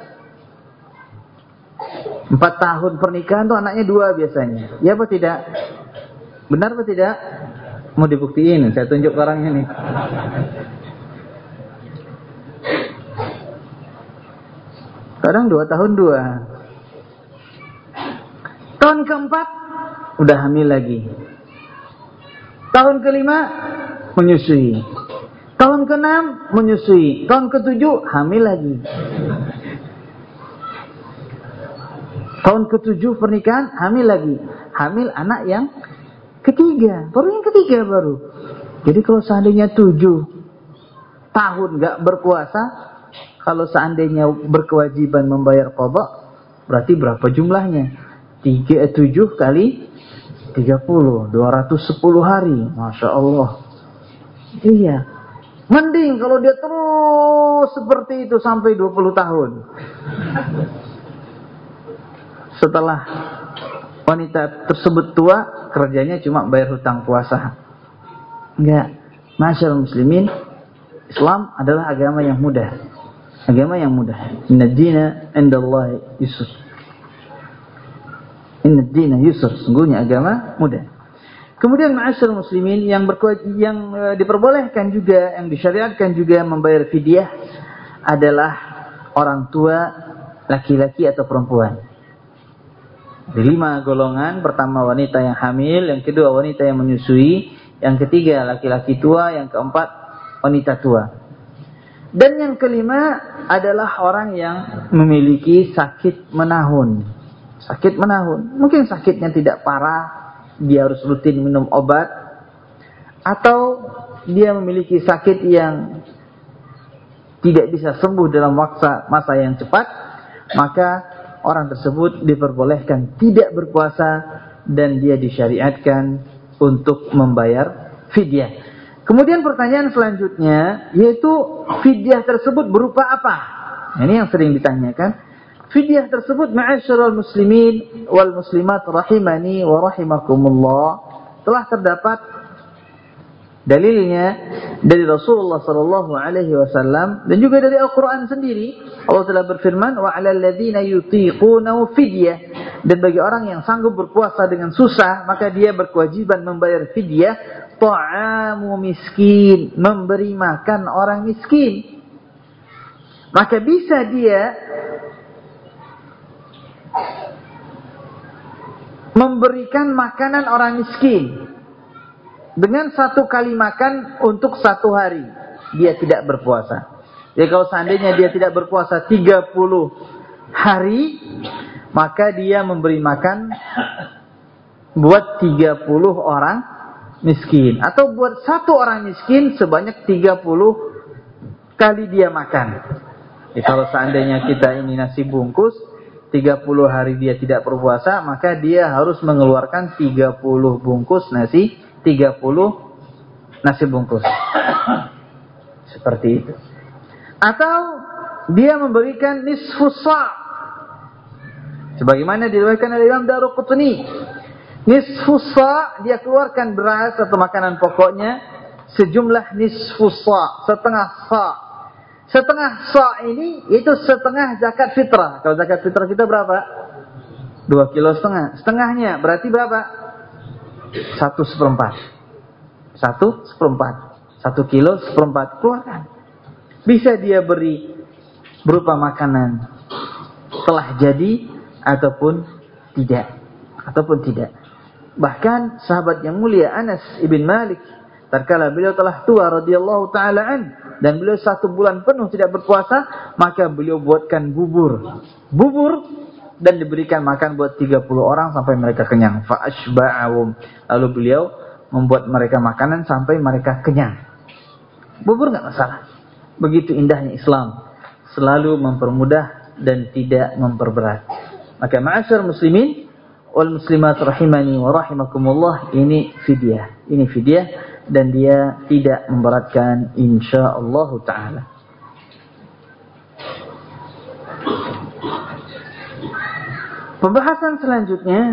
4 tahun pernikahan tuh anaknya 2 biasanya. Ya apa tidak? Benar apa tidak? Mau dibuktiin, saya tunjuk orangnya nih. Kadang 2 tahun 2. Tahun keempat udah hamil lagi. Tahun kelima menyusui. Tahun ke-6 menyusui. Tahun ke-7 hamil lagi. Tahun ke-7 pernikahan hamil lagi. Hamil anak yang ketiga. Baru yang ketiga baru. Jadi kalau seandainya 7 tahun gak berpuasa, kalau seandainya berkewajiban membayar qadha, berarti berapa jumlahnya? 7 kali 30, 210 hari. Masya Allah. Iya. Mending kalau dia terus seperti itu sampai 20 tahun. Setelah wanita tersebut tua, kerjanya cuma bayar hutang puasa. Enggak. Masyaallah muslimin, Islam adalah agama yang mudah. Agama yang mudah. Inna dina indallahi yusr. Inna dina yusr. Sungguhnya agama mudah. Kemudian ma'asyiral muslimin, yang diperbolehkan juga, yang disyariatkan juga membayar fidyah adalah orang tua, laki-laki atau perempuan. Di 5 golongan. Pertama wanita yang hamil, yang kedua wanita yang menyusui, yang ketiga laki-laki tua, yang keempat wanita tua. Dan yang kelima adalah orang yang memiliki sakit menahun. Sakit menahun. Mungkin sakitnya tidak parah, dia harus rutin minum obat, atau dia memiliki sakit yang tidak bisa sembuh dalam masa yang cepat, maka orang tersebut diperbolehkan tidak berpuasa dan dia disyariatkan untuk membayar fidyah. Kemudian pertanyaan selanjutnya, yaitu fidyah tersebut berupa apa? Ini yang sering ditanyakan. Fidyah tersebut ma'asyiral muslimin wal muslimat rahimani wa rahimakumullah, telah terdapat dalilnya dari Rasulullah sallallahu alaihi wasallam dan juga dari Al-Qur'an sendiri. Allah telah berfirman, wa 'alal ladzina yutiqunahu fidyah, dan bagi orang yang sanggup berpuasa dengan susah, maka dia berkewajiban membayar fidyah, ta'amu miskin, memberi makan orang miskin. Maka bisa dia memberikan makanan orang miskin dengan 1 kali makan untuk 1 hari, dia tidak berpuasa. Jadi kalau seandainya dia tidak berpuasa 30 hari, maka dia memberi makan buat 30 orang miskin, atau buat 1 orang miskin sebanyak 30 kali dia makan. Jadi kalau seandainya kita ini nasi bungkus, 30 hari dia tidak berpuasa, maka dia harus mengeluarkan 30 bungkus nasi, 30 nasi bungkus. Seperti itu. Atau dia memberikan nisfus sa'. Sebagaimana diriwayatkan oleh Imam Daruqutni. Nisfus sa', dia keluarkan beras atau makanan pokoknya sejumlah nisfus sa', setengah sa'. Setengah sa' ini itu setengah zakat fitrah. Kalau zakat fitrah kita berapa? 2,5 kilo. Setengahnya berarti berapa? 1/4. 1 kilo 1/4 keluarkan. Bisa dia beri berupa makanan telah jadi ataupun tidak. Bahkan sahabat yang mulia Anas ibn Malik, tatkala beliau telah tua radhiyallahu taala an, dan beliau 1 bulan penuh tidak berpuasa, maka beliau buatkan bubur dan diberikan makan buat 30 orang sampai mereka kenyang. Fa ashba'ahum. Lalu beliau membuat mereka makanan sampai mereka kenyang. Bubur enggak masalah. Begitu indahnya Islam, selalu mempermudah dan tidak memperberat. Maka ma'asyar muslimin wal muslimat rahimani wa rahimakumullah, ini fidyah dan dia tidak memberatkan insyaallah taala. Pembahasan selanjutnya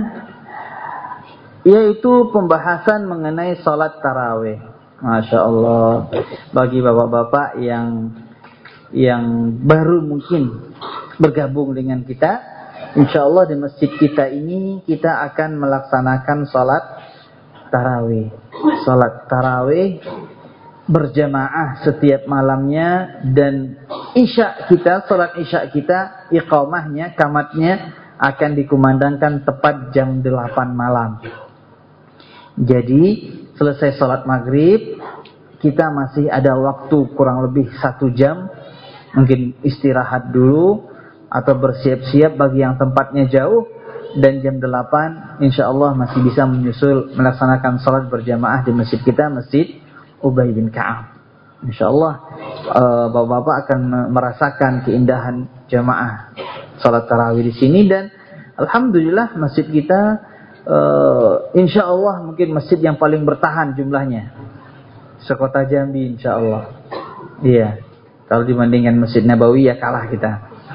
yaitu pembahasan mengenai salat tarawih. Masya Allah, bagi bapak-bapak yang baru mungkin bergabung dengan kita, insya Allah di masjid kita ini kita akan melaksanakan salat tarawih. Salat tarawih berjamaah setiap malamnya, dan salat isya kita, iqamahnya, qamatnya akan dikumandangkan tepat jam 8 malam. Jadi selesai salat maghrib, kita masih ada waktu kurang lebih 1 jam, mungkin istirahat dulu atau bersiap-siap bagi yang tempatnya jauh, dan jam 8 insyaallah masih bisa menyusul melaksanakan salat berjamaah di masjid kita, Masjid Ubay bin Ka'ab. Insyaallah bapak-bapak akan merasakan keindahan jamaah salat tarawih di sini, dan alhamdulillah masjid kita insyaallah mungkin masjid yang paling bertahan jumlahnya sekota Jambi insyaallah. Iya. Kalau dibandingkan Masjid Nabawi ya kalah kita.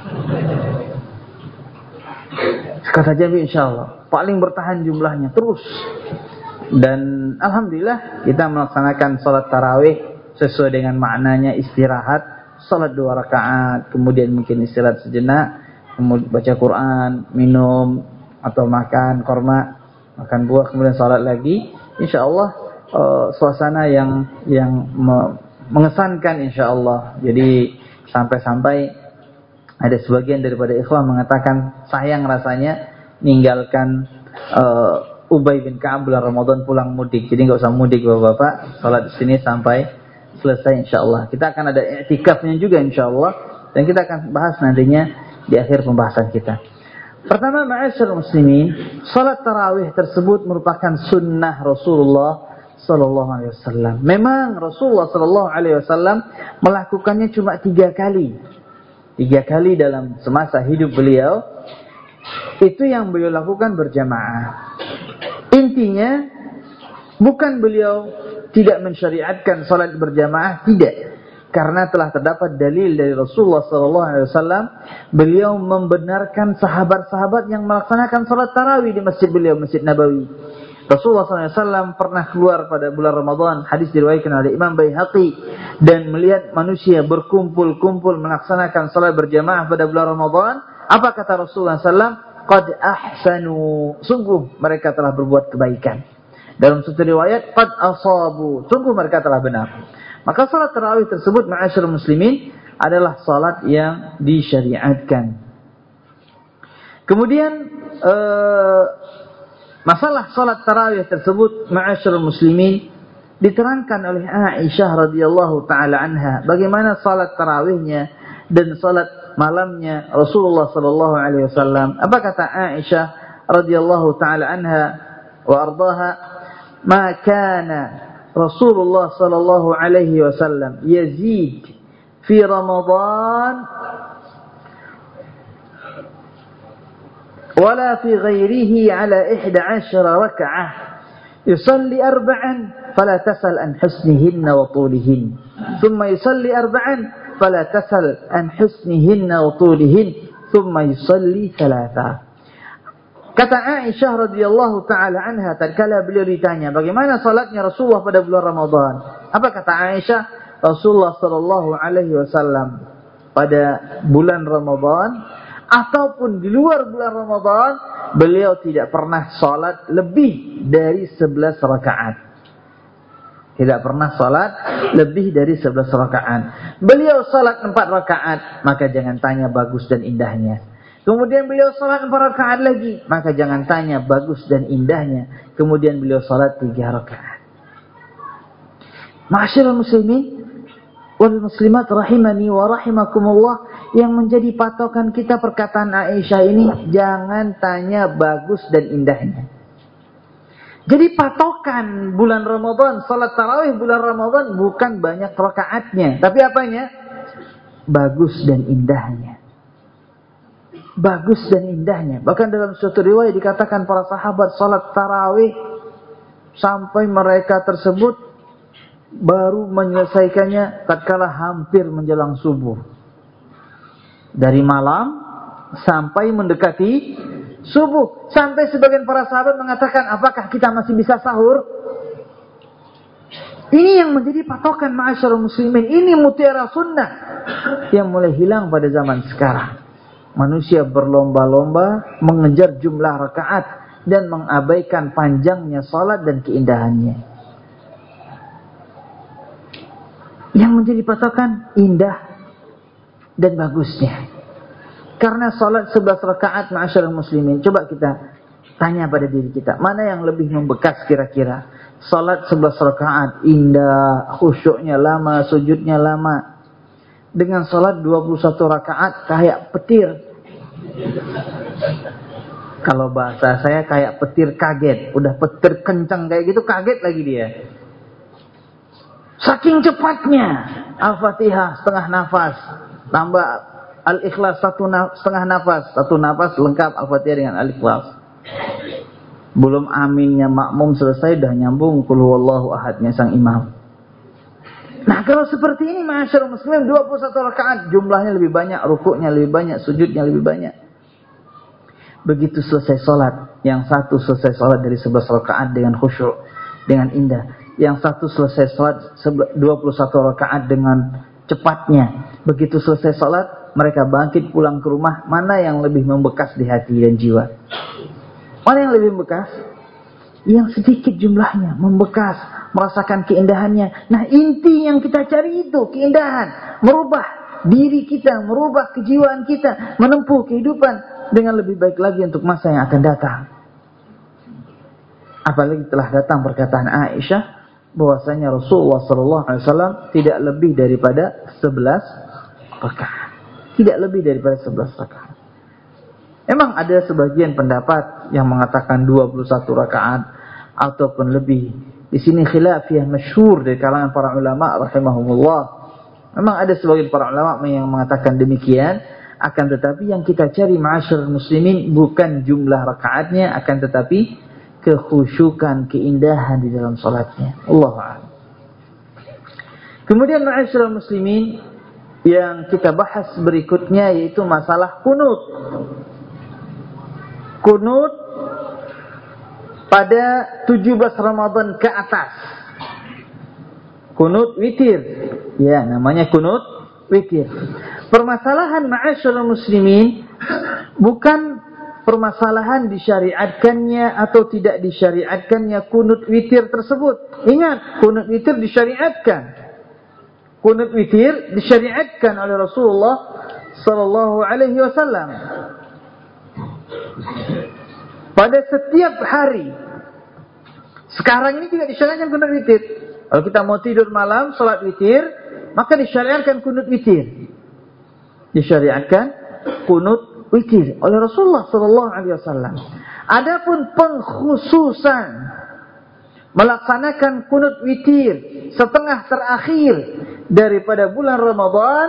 Sekota Jambi insyaallah paling bertahan jumlahnya terus. Dan alhamdulillah kita melaksanakan salat tarawih sesuai dengan maknanya, istirahat, salat 2 rakaat, kemudian mungkin istirahat sejenak, kemudian baca Quran, minum atau makan korma, makan buah, kemudian salat lagi. Insyaallah suasana yang mengesankan insyaallah. Jadi sampai-sampai ada sebagian daripada ikhwan mengatakan sayang rasanya ninggalkan Ubay bin Ka'ab bulan Ramadan pulang mudik. Jadi enggak usah mudik bapak-bapak, salat di sini sampai selesai insyaallah. Kita akan ada i'tikafnya juga insyaallah, dan kita akan bahas nantinya di akhir pembahasan kita. Pertama, ma'asyiral muslimin, salat tarawih tersebut merupakan sunnah Rasulullah sallallahu alaihi wasallam. Memang Rasulullah sallallahu alaihi wasallam melakukannya cuma 3 kali. 3 kali dalam semasa hidup beliau. Itu yang beliau lakukan berjamaah. Intinya bukan beliau tidak mensyariatkan salat berjamaah, tidak. Karena telah terdapat dalil dari Rasulullah sallallahu alaihi wasallam, beliau membenarkan sahabat-sahabat yang melaksanakan salat tarawih di masjid beliau, Masjid Nabawi. Rasulullah SAW pernah keluar pada bulan Ramadan, hadis diriwayatkan oleh Imam Baihaqi, dan melihat manusia berkumpul-kumpul melaksanakan salat berjamaah pada bulan Ramadan. Apa kata Rasulullah SAW? Qad ahsanu, sungguh mereka telah berbuat kebaikan. Dalam satu riwayat, qad asabu, sungguh mereka telah benar. Maka salat tarawih tersebut, ma'asyiral muslimin, adalah salat yang disyariatkan. Kemudian Masalah salat tarawih tersebut, ma'asyiral muslimin, diterangkan oleh Aisyah radhiyallahu taala anha bagaimana salat tarawihnya dan salat malamnya Rasulullah sallallahu alaihi wasallam. Apa kata Aisyah radhiyallahu taala anha wa ardaha? Ma kana Rasulullah sallallahu alaihi wasallam yazid fi Ramadan wala fi ghairihi ala 11 rak'ah yusalli arba'an fala tasal an husnihinna wa tulihin thumma yusalli arba'an fala tasal an husnihinna wa tulihin thumma yusalli thalatha. Kata Aisyah radhiyallahu taala anha tatkala beliau ditanya bagaimana salatnya Rasulullah pada bulan Ramadan, apa kata Aisyah? Rasulullah sallallahu alaihi wasallam pada bulan Ramadan ataupun di luar bulan Ramadan, beliau tidak pernah salat lebih dari 11 rakaat. Tidak pernah salat lebih dari 11 rakaat. Beliau salat 4 rakaat, maka jangan tanya bagus dan indahnya. Kemudian beliau salat 4 rakaat lagi, maka jangan tanya bagus dan indahnya. Kemudian beliau salat 3 rakaat. Ma'asyiral muslimin wal muslimat rahimani wa rahimakumullah, yang menjadi patokan kita perkataan Aisyah ini, jangan tanya bagus dan indahnya. Jadi patokan bulan Ramadan, salat tarawih bulan Ramadan bukan banyak rakaatnya, tapi apanya? Bagus dan indahnya. Bagus dan indahnya. Bahkan dalam suatu riwayat dikatakan para sahabat salat tarawih sampai mereka tersebut baru menyelesaikannya tatkala hampir menjelang subuh. Dari malam sampai mendekati subuh. Sampai sebagian para sahabat mengatakan, apakah kita masih bisa sahur? Ini yang menjadi patokan ma'asyarul muslimin. Ini mutiara sunnah yang mulai hilang pada zaman sekarang. Manusia berlomba-lomba mengejar jumlah rakaat dan mengabaikan panjangnya salat dan keindahannya. Yang menjadi patokan indah dan bagusnya. Karena salat 11 rakaat ma'asyarul muslimin, coba kita tanya pada diri kita, mana yang lebih membekas kira-kira? Salat 11 rakaat indah, khusyuknya lama, sujudnya lama, dengan salat 21 rakaat kayak petir. Kalau bahasa saya kayak petir kaget, udah petir kencang kayak gitu kaget lagi dia. Saking cepatnya Al-Fatihah setengah nafas, tambah Al-Ikhlas setengah nafas, satu nafas lengkap Al-Fatihah dengan Al-Ikhlas. Belum aminnya makmum selesai dah nyambung qul huwallahu ahadnya sang imam. Nah, kalau seperti ini ma'asyarul muslimin 21 rakaat, jumlahnya lebih banyak, rukuknya lebih banyak, sujudnya lebih banyak. Begitu selesai salat, yang satu selesai salat dari 11 rakaat dengan khusyuk, dengan indah. Yang satu selesai salat 21 rakaat dengan cepatnya. Begitu selesai salat, mereka bangkit pulang ke rumah. Mana yang lebih membekas di hati dan jiwa? Mana yang lebih membekas? Yang sedikit jumlahnya, membekas, merasakan keindahannya. Nah, inti yang kita cari itu, keindahan. Merubah diri kita, merubah kejiwaan kita, menempuh kehidupan dengan lebih baik lagi untuk masa yang akan datang. Apalagi telah datang perkataan Aisyah bahwasanya Rasulullah SAW tidak lebih daripada 11 rakaat. Tidak lebih daripada 11 rakaat. Memang ada sebagian pendapat yang mengatakan 21 rakaat ataupun lebih. Di sini khilafiyah masyhur dari kalangan para ulama rahimahumullah. Memang ada sebagian para ulama yang mengatakan demikian, akan tetapi yang kita cari ma'asyarul muslimin bukan jumlah rakaatnya, akan tetapi kekhusyukan, keindahan di dalam salatnya. Allahu a'lam. Kemudian ma'asyarul muslimin yang kita bahas berikutnya yaitu masalah kunut. Kunut pada 17 Ramadan ke atas. Kunut witir. Ya, namanya kunut witir. Permasalahan ma'asyarul muslimin bukan permasalahan disyariatkannya atau tidak disyariatkannya kunut witir tersebut. Ingat, kunut witir disyariatkan. Kunut witir disyariatkan oleh Rasulullah sallallahu alaihi wasallam. pada setiap hari. Sekarang ini juga disyariatkan kunut witir. Kalau kita mau tidur malam, salat witir, maka disyariatkan kunut witir. Disyariatkan kunut witir oleh Rasulullah sallallahu alaihi wasallam. Adapun pengkhususan melaksanakan kunut witir setengah terakhir daripada bulan Ramadan,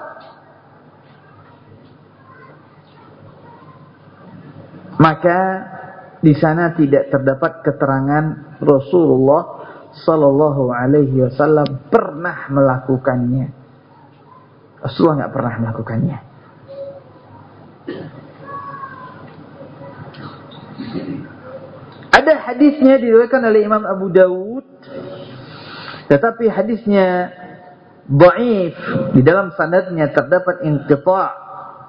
maka di sana tidak terdapat keterangan Rasulullah sallallahu alaihi wasallam pernah melakukannya. Rasulullah enggak pernah melakukannya. Ada hadisnya diriwayatkan oleh Imam Abu Dawud, tetapi hadisnya dhaif, di dalam sanadnya terdapat inqita'.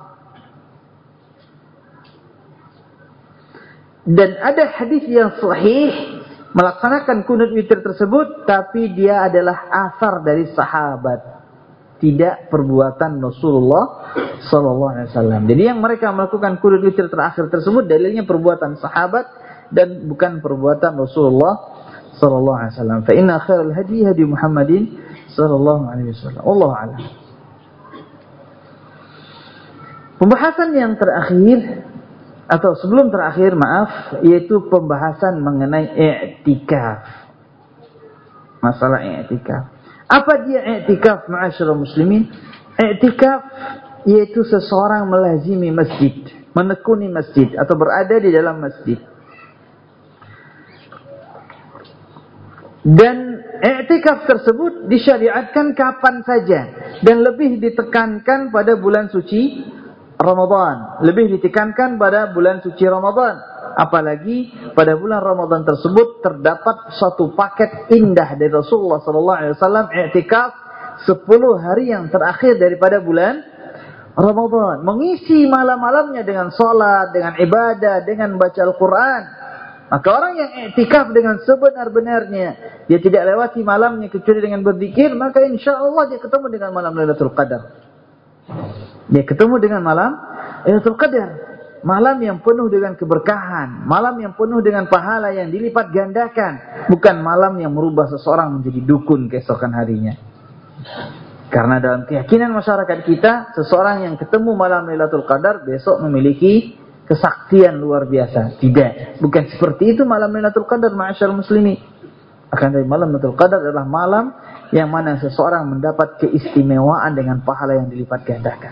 Dan ada hadis yang sahih melaksanakan kunut witir tersebut, tapi dia adalah asar dari sahabat, tidak perbuatan Rasulullah sallallahu alaihi wasallam. Jadi yang mereka melakukan kunut witir terakhir tersebut dalilnya perbuatan sahabat dan bukan perbuatan Rasulullah sallallahu alaihi wasallam. Fa inna khairal hadi hadi Muhammadin sallallahu alaihi wasallam. Wallahu a'lam. Pembahasan yang terakhir atau sebelum terakhir, maaf, yaitu pembahasan mengenai i'tikaf. Masalah i'tikaf. Apa dia i'tikaf, ma'asyiral muslimin? I'tikaf yaitu seseorang melazimi masjid, menekuni masjid atau berada di dalam masjid. Dan i'tikaf tersebut disyariatkan kapan saja dan lebih ditekankan pada bulan suci Ramadan, lebih ditekankan pada bulan suci Ramadan. Apalagi pada bulan Ramadan tersebut terdapat satu paket indah dari Rasulullah sallallahu alaihi wasallam, i'tikaf 10 hari yang terakhir daripada bulan Ramadan, mengisi malam-malamnya dengan salat, dengan ibadah, dengan baca Al-Qur'an. Maka orang yang i'tikaf dengan sebenar-benarnya, dia tidak lewati malamnya kecuali dengan berzikir, maka insyaallah dia ketemu dengan malam Lailatul Qadar. Dia ketemu dengan malam Lailatul Qadar, malam yang penuh dengan keberkahan, malam yang penuh dengan pahala yang dilipat gandakan, bukan malam yang merubah seseorang menjadi dukun keesokan harinya. Karena dalam keyakinan masyarakat kita, seseorang yang ketemu malam Lailatul Qadar besok memiliki kesaktian luar biasa. Tidak, bukan seperti itu malam Lailatul Qadar, ma'asyarul muslimin. Akan tetapi malam Lailatul Qadar adalah malam yang mana seseorang mendapat keistimewaan dengan pahala yang dilipat gandakan.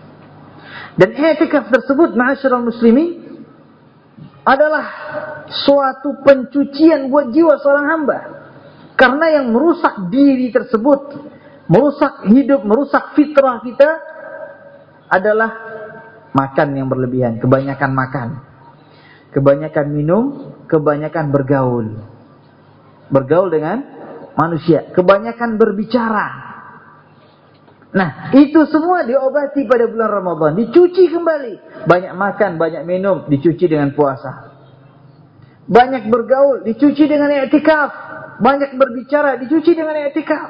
Dan i'tikaf tersebut, ma'asyiral muslimin, adalah suatu pencucian buat jiwa seorang hamba. Karena yang merusak diri tersebut, merusak hidup, merusak fitrah kita adalah makan yang berlebihan, kebanyakan makan, kebanyakan minum, kebanyakan bergaul. Bergaul dengan manusia, kebanyakan berbicara. Nah, itu semua diobati pada bulan Ramadan, dicuci kembali. Banyak makan, banyak minum, dicuci dengan puasa. Banyak bergaul, dicuci dengan i'tikaf. Banyak berbicara, dicuci dengan i'tikaf.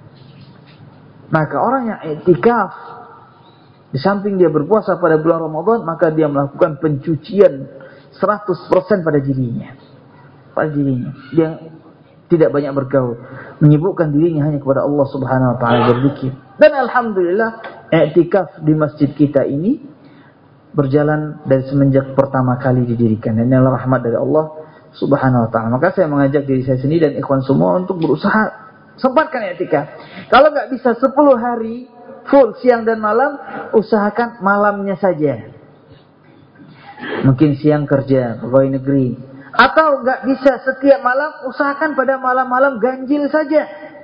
Maka orang yang i'tikaf, di samping dia berpuasa pada bulan Ramadan, maka dia melakukan pencucian 100% pada dirinya. Pada dirinya. Dia tidak banyak bergaul, menyibukkan dirinya hanya kepada Allah Subhanahu wa taala, berzikir. Dan alhamdulillah i'tikaf di masjid kita ini berjalan dari semenjak pertama kali didirikan, dan inilah rahmat dari Allah Subhanahu wa taala. Maka saya mengajak diri saya sendiri dan ikhwan semua untuk berusaha sempatkan i'tikaf. Kalau enggak bisa 10 hari full siang dan malam, usahakan malamnya saja. Mungkin siang kerja, pegawai negeri. Atau enggak bisa setiap malam, usahakan pada malam-malam ganjil saja.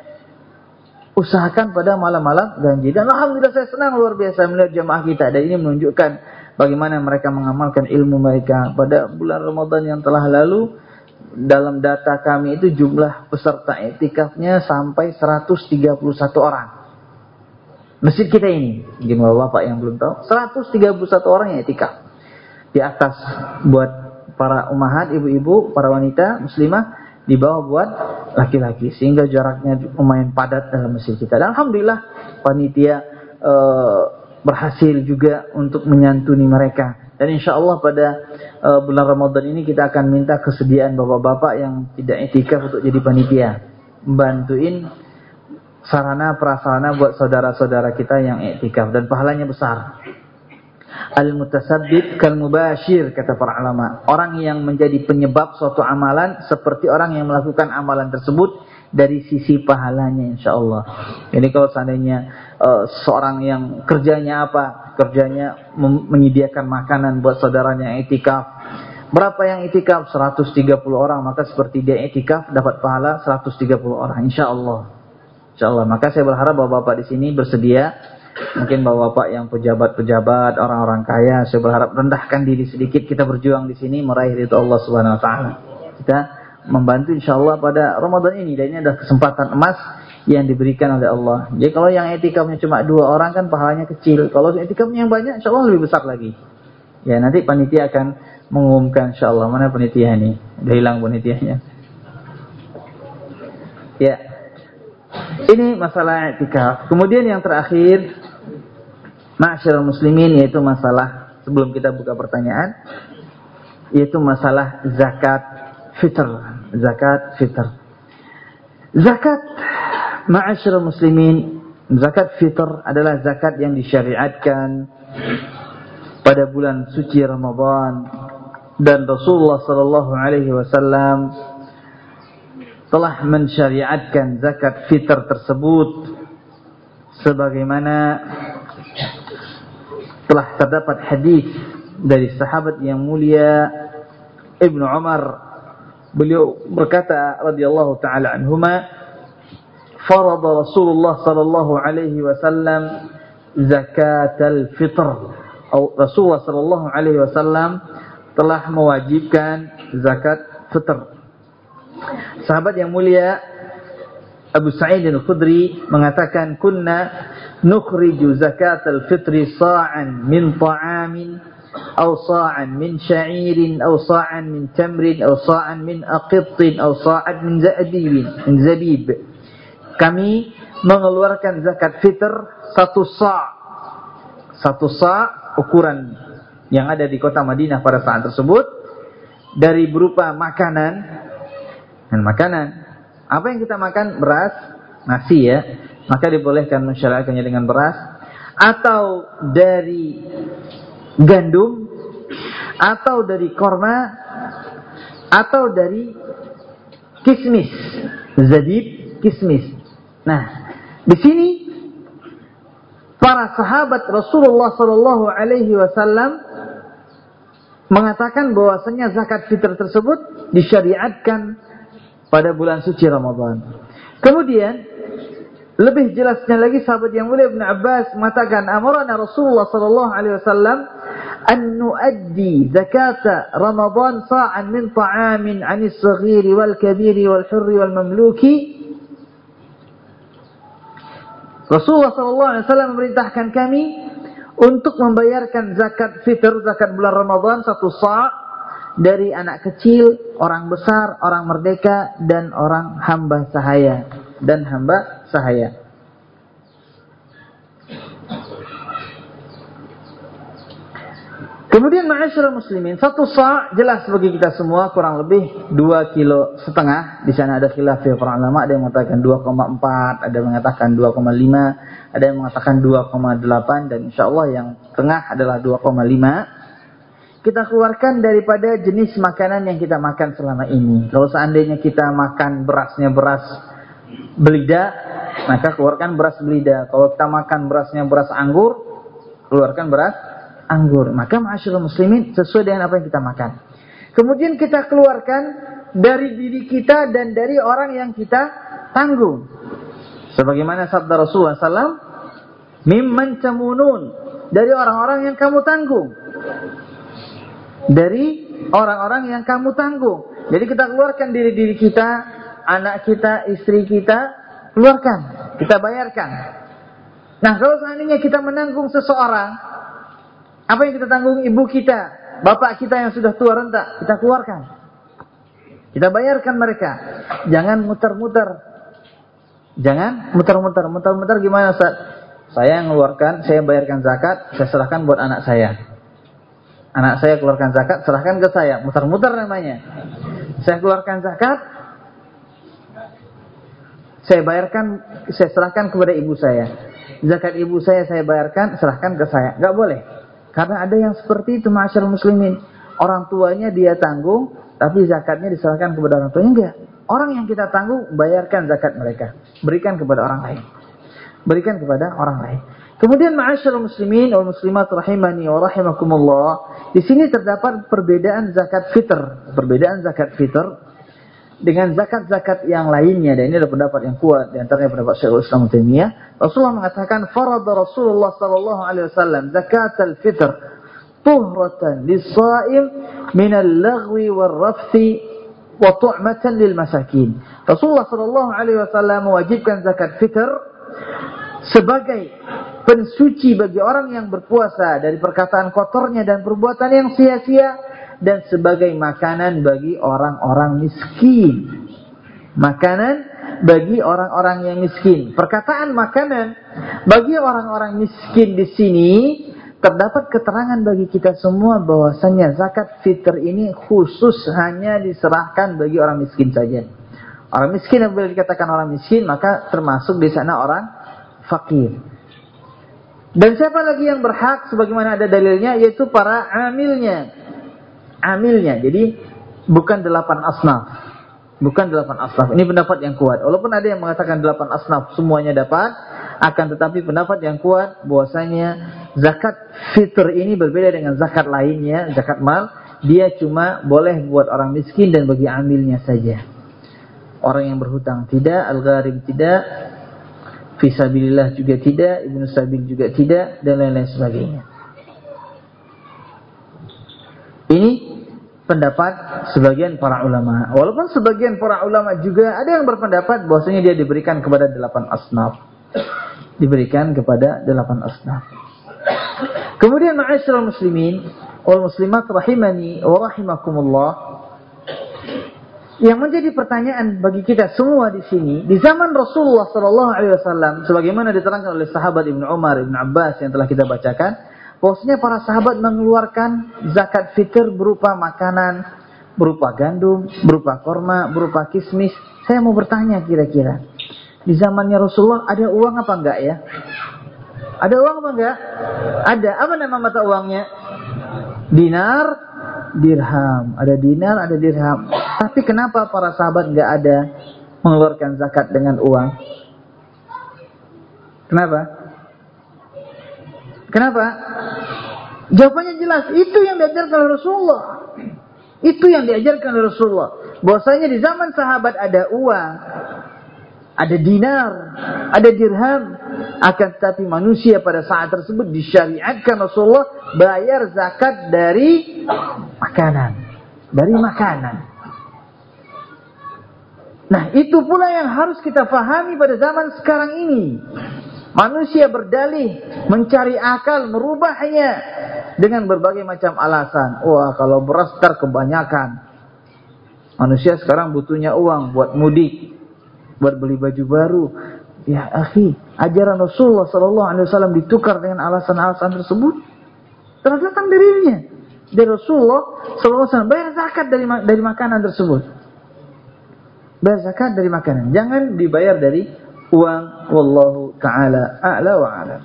Usahakan pada malam-malam ganjil. Dan alhamdulillah saya senang luar biasa melihat jemaah kita. Dan ini menunjukkan bagaimana mereka mengamalkan ilmu mereka. Pada bulan Ramadan yang telah lalu, dalam data kami itu jumlah peserta i'tikafnya sampai 131 orang. Masjid kita ini, mungkin bapak yang belum tahu, 131 orang yang i'tikaf. Di atas buat para ummahat, ibu-ibu, para wanita muslimah, di bawah buat laki-laki, sehingga jaraknya lumayan padat dalam masjid kita. Dan alhamdulillah panitia berhasil juga untuk menyantuni mereka Dan insya Allah pada bulan Ramadan ini kita akan minta kesediaan bapak-bapak yang tidak i'tikaf untuk jadi panitia, bantuin sarana prasarana buat saudara-saudara kita yang i'tikaf, dan pahalanya besar. Al-mutasabbib kal mubashir, kata para ulama. Orang yang menjadi penyebab suatu amalan seperti orang yang melakukan amalan tersebut dari sisi pahalanya insyaallah. Jadi kalau seandainya seorang yang kerjanya apa? Kerjanya menyediakan makanan buat saudaranya yang i'tikaf. Berapa yang i'tikaf? 130 orang, maka seperti dia i'tikaf dapat pahala 130 orang insyaallah. Insyaallah. Maka saya berharap bapak-bapak di sini bersedia. Mungkin bapak-bapak yang pejabat-pejabat, orang-orang kaya, saya berharap rendahkan diri sedikit, kita berjuang di sini meraih ridha Allah Subhanahu wa taala. Kita membantu insyaallah pada Ramadan ini, dan ini adalah kesempatan emas yang diberikan oleh Allah. Jadi kalau yang i'tikafnya cuma 2 orang kan pahalanya kecil. Kalau i'tikafnya yang banyak insyaallah lebih besar lagi. Ya, nanti panitia akan mengumumkan insyaallah. Mana panitia ini? Udah hilang panitianya. Ya. Ini masalah i'tikaf. Kemudian yang terakhir, ma'asyiral muslimin, yaitu masalah, sebelum kita buka pertanyaan, yaitu masalah zakat fitr. Zakat fitr. Zakat, ma'asyiral muslimin, zakat fitr adalah zakat yang disyariatkan pada bulan suci Ramadan, dan Rasulullah sallallahu alaihi wasallam telah mensyariatkan zakat fitr tersebut sebagaimana telah terdapat hadis dari sahabat yang mulia Ibnu Umar. Beliau berkata radhiyallahu taala anhuma, farada Rasulullah sallallahu alaihi wasallam zakatal fitr, atau Rasulullah sallallahu alaihi wasallam telah mewajibkan zakat fitr. Sahabat yang mulia Abu Sa'id Al-Khudri mengatakan, kunna nukhriju zakatal fitri sa'an min ta'amin aw sa'an min sya'irin aw sa'an min tamrin aw sa'an min aqittin aw sa'an min zabib. Kami mengeluarkan zakat fitr 1 sa'. 1 sa' ukuran yang ada di kota Madinah pada saat tersebut, dari berupa makanan. Dan makanan, apa yang kita makan? Beras, nasi ya, maka dibolehkan mensyariatkannya dengan beras, atau dari gandum, atau dari korma, atau dari kismis, zabib, kismis. Nah, di sini para sahabat Rasulullah sallallahu alaihi wasallam mengatakan bahwasanya zakat fitr tersebut disyariatkan pada bulan suci Ramadan. Kemudian lebih jelasnya lagi sahabat yang mulia Ibnu Abbas mengatakan, amarana Rasulullah sallallahu alaihi wasallam an nuaddi zakata Ramadan sa'an min ta'amin 'anis saghiri wal kabiri wal hurri wal mamluki. Rasulullah sallallahu alaihi wasallam memerintahkan kami untuk membayarkan zakat fitr, zakat bulan Ramadan 1 sa' dari anak kecil, orang besar, orang merdeka, dan orang hamba sahaya. Dan hamba sahaya. Kemudian ma'asyiral muslimin, 1 sa' jelas bagi kita semua kurang lebih 2,5 kilo. Di sana ada khilaf ya para ulama, ada yang mengatakan 2,4, ada yang mengatakan 2,5, ada yang mengatakan 2,8, dan insyaallah yang tengah adalah 2,5. Kita keluarkan daripada jenis makanan yang kita makan selama ini. Kalau seandainya kita makan berasnya beras belida, maka keluarkan beras belida. Kalau kita makan berasnya beras anggur, keluarkan beras anggur. Maka ma'asyiral muslimin, sesuai dengan apa yang kita makan. Kemudian kita keluarkan dari diri kita dan dari orang yang kita tanggung. Sebagaimana sabda Rasulullah SAW, mimman tamunun, dari orang-orang yang kamu tanggung. Dari orang-orang yang kamu tanggung. Jadi kita keluarkan diri kita, anak kita, istri kita, keluarkan, kita bayarkan. Nah, kalau seandainya kita menanggung seseorang, apa yang kita tanggung? Ibu kita, bapak kita yang sudah tua renta, kita keluarkan, kita bayarkan mereka. Jangan muter-muter. Jangan muter-muter. Muter-muter gimana, Ustaz? Saya yang mengeluarkan, saya bayarkan zakat, saya serahkan buat anak saya. Anak saya keluarkan zakat, serahkan ke saya. Mutar-mutar namanya. Saya keluarkan zakat, saya bayarkan, saya serahkan kepada ibu saya. Zakat ibu saya bayarkan, serahkan ke saya. Enggak boleh. Karena ada yang seperti itu, ma'asyarul muslimin. Orang tuanya dia tanggung, tapi zakatnya diserahkan kepada orang tuanya. Enggak. Orang yang kita tanggung, bayarkan zakat mereka. Berikan kepada orang lain. Berikan kepada orang lain. Kemudian ma'asyarul muslimin wal muslimat rahimani wa rahimakumullah. Di sini terdapat perbedaan zakat fitr. Perbedaan zakat fitr dengan zakat-zakat yang lainnya, dan ini adalah pendapat yang kuat di antaranya pendapat Syekhul Islam Taimiyah. Rasulullah mengatakan farada Rasulullah sallallahu alaihi wasallam zakatul fitr tuhratan lis-shaim min al-laghwi war-rafthi wa tu'matan lil masakin. Rasulullah sallallahu alaihi wasallam mewajibkan zakat fitr sebagai pensuci bagi orang yang berpuasa dari perkataan kotornya dan perbuatan yang sia-sia, dan sebagai makanan bagi orang-orang miskin. Makanan bagi orang-orang yang miskin. Perkataan makanan bagi orang-orang miskin di sini terdapat keterangan bagi kita semua bahwasanya zakat fitr ini khusus hanya diserahkan bagi orang miskin saja. Orang miskin, apabila dikatakan orang miskin, maka termasuk di sana orang fakir. Dan siapa lagi yang berhak sebagaimana ada dalilnya, yaitu para amilnya. Jadi bukan 8 asnaf. Bukan 8 asnaf. Ini pendapat yang kuat. Walaupun ada yang mengatakan 8 asnaf semuanya dapat, akan tetapi pendapat yang kuat bahwasanya zakat fitr ini berbeda dengan zakat lainnya, zakat mal. Dia cuma boleh buat orang miskin dan bagi amilnya saja. Orang yang berhutang tidak, al-gharib tidak, fisabilillah juga tidak, ibnu sabil juga tidak, dan lain-lain sebagainya. Ini pendapat sebagian para ulama. Walaupun sebagian para ulama juga ada yang berpendapat bahwasanya dia diberikan kepada 8 asnaf. Diberikan kepada 8 asnaf. Kemudian ma'asyiral muslimin wal muslimat rahimani wa rahimakumullah. Yang menjadi pertanyaan bagi kita semua di sini, di zaman Rasulullah sallallahu alaihi wasallam, sebagaimana diterangkan oleh sahabat Ibnu Umar, Ibnu Abbas yang telah kita bacakan, bahwasanya para sahabat mengeluarkan zakat fitr berupa makanan, berupa gandum, berupa korma, berupa kismis. Saya mau bertanya kira-kira, di zamannya Rasulullah ada uang apa enggak ya? Ada uang apa enggak? Ada. Apa nama mata uangnya? Dinar, dirham. Ada dinar, ada dirham. Tapi kenapa para sahabat enggak ada mengeluarkan zakat dengan uang? Kenapa? Kenapa? Jawabannya jelas, itu yang diajarkan oleh Rasulullah. Itu yang diajarkan oleh Rasulullah. Bahwasanya di zaman sahabat ada uang, ada dinar, ada dirham, akan tetapi manusia pada saat tersebut disyariatkan Rasulullah bayar zakat dari makanan. Dari makanan. Nah, itu pula yang harus kita fahami pada zaman sekarang ini. Manusia berdalih, mencari akal, merubahnya dengan berbagai macam alasan. Wah, kalau beras ntar kebanyakan. Manusia sekarang butuhnya uang buat mudik, buat beli baju baru. Ya akhi, ajaran Rasulullah SAW ditukar dengan alasan-alasan tersebut. Telah datang darinya. Dari Rasulullah SAW, bayar zakat dari makanan tersebut. Bayar zakat dari makanan. Jangan dibayar dari uang. Wallahu ta'ala a'la wa a'lam.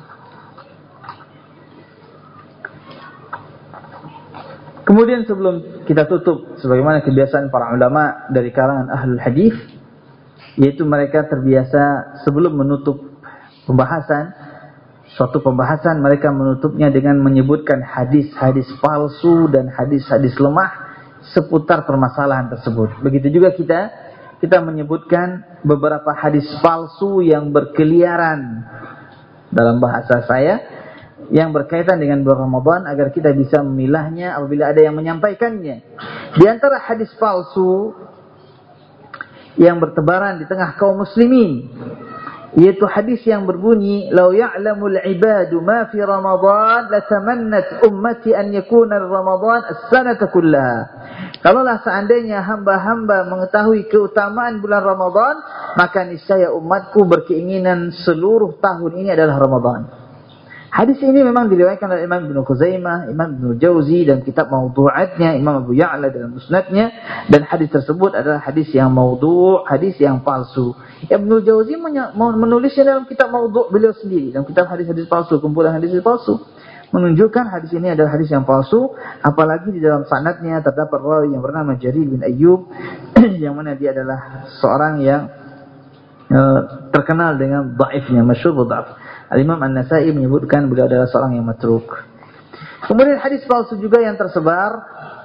Kemudian sebelum kita tutup, sebagaimana kebiasaan para ulama dari kalangan ahlul hadis, yaitu mereka terbiasa sebelum menutup suatu pembahasan, mereka menutupnya dengan menyebutkan hadis-hadis palsu dan hadis-hadis lemah seputar permasalahan tersebut. Begitu juga kita menyebutkan beberapa hadis palsu yang berkeliaran dalam bahasa saya, yang berkaitan dengan bulan Ramadan, agar kita bisa memilahnya apabila ada yang menyampaikannya. Di antara hadis palsu yang bertebaran di tengah kaum muslimin, yaitu hadis yang berbunyi, "Lau ya'lamul 'ibadu ma fi Ramadan latamannat ummati an yakuna Ramadan as-sanata kullaha." Kalaulah seandainya hamba-hamba mengetahui keutamaan bulan Ramadan, maka niscaya umatku berkeinginan seluruh tahun ini adalah Ramadan. Hadis ini memang diriwayatkan oleh Imam Ibnu Khuzaimah, Imam Ibnu Jauzi dan kitab Mawdu'atnya, Imam Abu Ya'la dalam Musnadnya, dan hadis tersebut adalah hadis yang maudhu', hadis yang palsu. Ibnu Jauzi menulisnya dalam kitab Mawdu' beliau sendiri, dalam kitab hadis-hadis palsu, kumpulan hadis palsu, menunjukkan hadis ini adalah hadis yang palsu, apalagi di dalam sanadnya terdapat rawi yang bernama Jarir bin Ayyub yang mana dia adalah seorang yang terkenal dengan dhaifnya, masyhur dhaf. Al-Imam An-Nasai menyebutkan beliau adalah seorang yang matruk. Kemudian hadis palsu juga yang tersebar,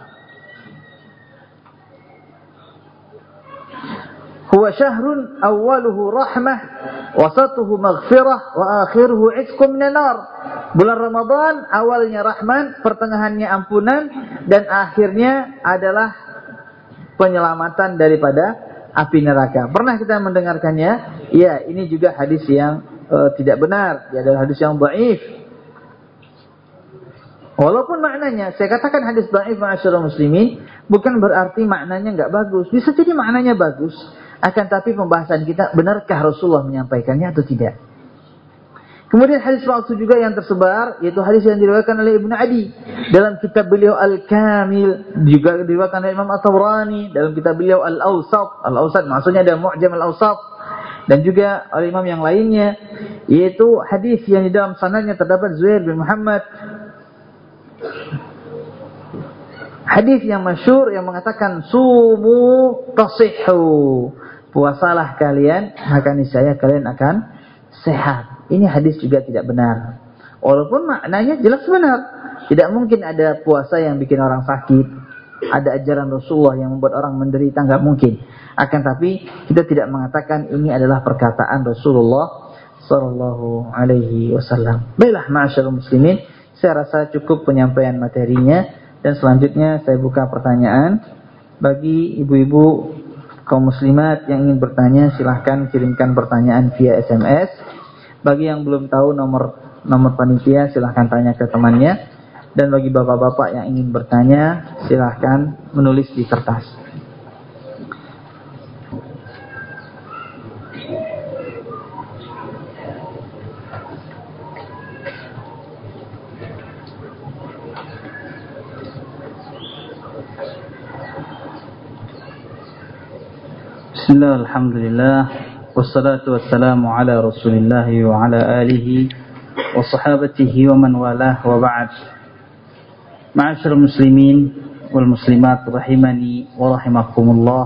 huwa syahrun awwaluhu rahmah, wasatuhu maghfirah, wa akhiruhu 'itqun minan nar. Bulan Ramadan awalnya rahmat, pertengahannya ampunan, dan akhirnya adalah penyelamatan daripada api neraka. Pernah kita mendengarkannya? Ya, ini juga hadis yang tidak benar. Dia adalah hadis yang dhaif. Walaupun maknanya, saya katakan hadis dhaif ma'asyiral muslimin, bukan berarti maknanya enggak bagus. Bisa jadi maknanya bagus, akan tapi pembahasan kita, benarkah Rasulullah menyampaikannya atau tidak. Kemudian hadis palsu juga yang tersebar, yaitu hadis yang diriwayatkan oleh Ibnu Adi dalam kitab beliau Al-Kamil, juga diriwayatkan oleh Imam At-Tabrani dalam kitab beliau Al-Awsat. Al-Awsat maksudnya ada Mu'jam Al-Awsat, dan juga oleh imam yang lainnya, yaitu hadis yang di dalam sanadnya terdapat Zuhair bin Muhammad. Hadis yang masyhur yang mengatakan sumu tasihhu, puasalah kalian maka niscaya kalian akan sehat. Ini hadis juga tidak benar. Walaupun maknanya jelas benar. Tidak mungkin ada puasa yang bikin orang sakit, ada ajaran Rasulullah yang membuat orang menderita, enggak mungkin. Akan tapi kita tidak mengatakan ini adalah perkataan Rasulullah sallallahu alaihi wasallam. Baiklah ma'asyiral muslimin, saya rasa cukup penyampaian materinya, dan selanjutnya saya buka pertanyaan bagi ibu-ibu kaum muslimat yang ingin bertanya. Silahkan kirimkan pertanyaan via SMS. Bagi yang belum tahu nomor panitia, silahkan tanya ke temannya, dan bagi bapak-bapak yang ingin bertanya silahkan menulis di kertas. Bismillah, alhamdulillah, wassalatu wassalamu ala rasulillah wa ala alihi wa sahabatihi wa man walah, wa ba'd. Ma'asyiral muslimin wal muslimat rahimani wa rahimakumullah.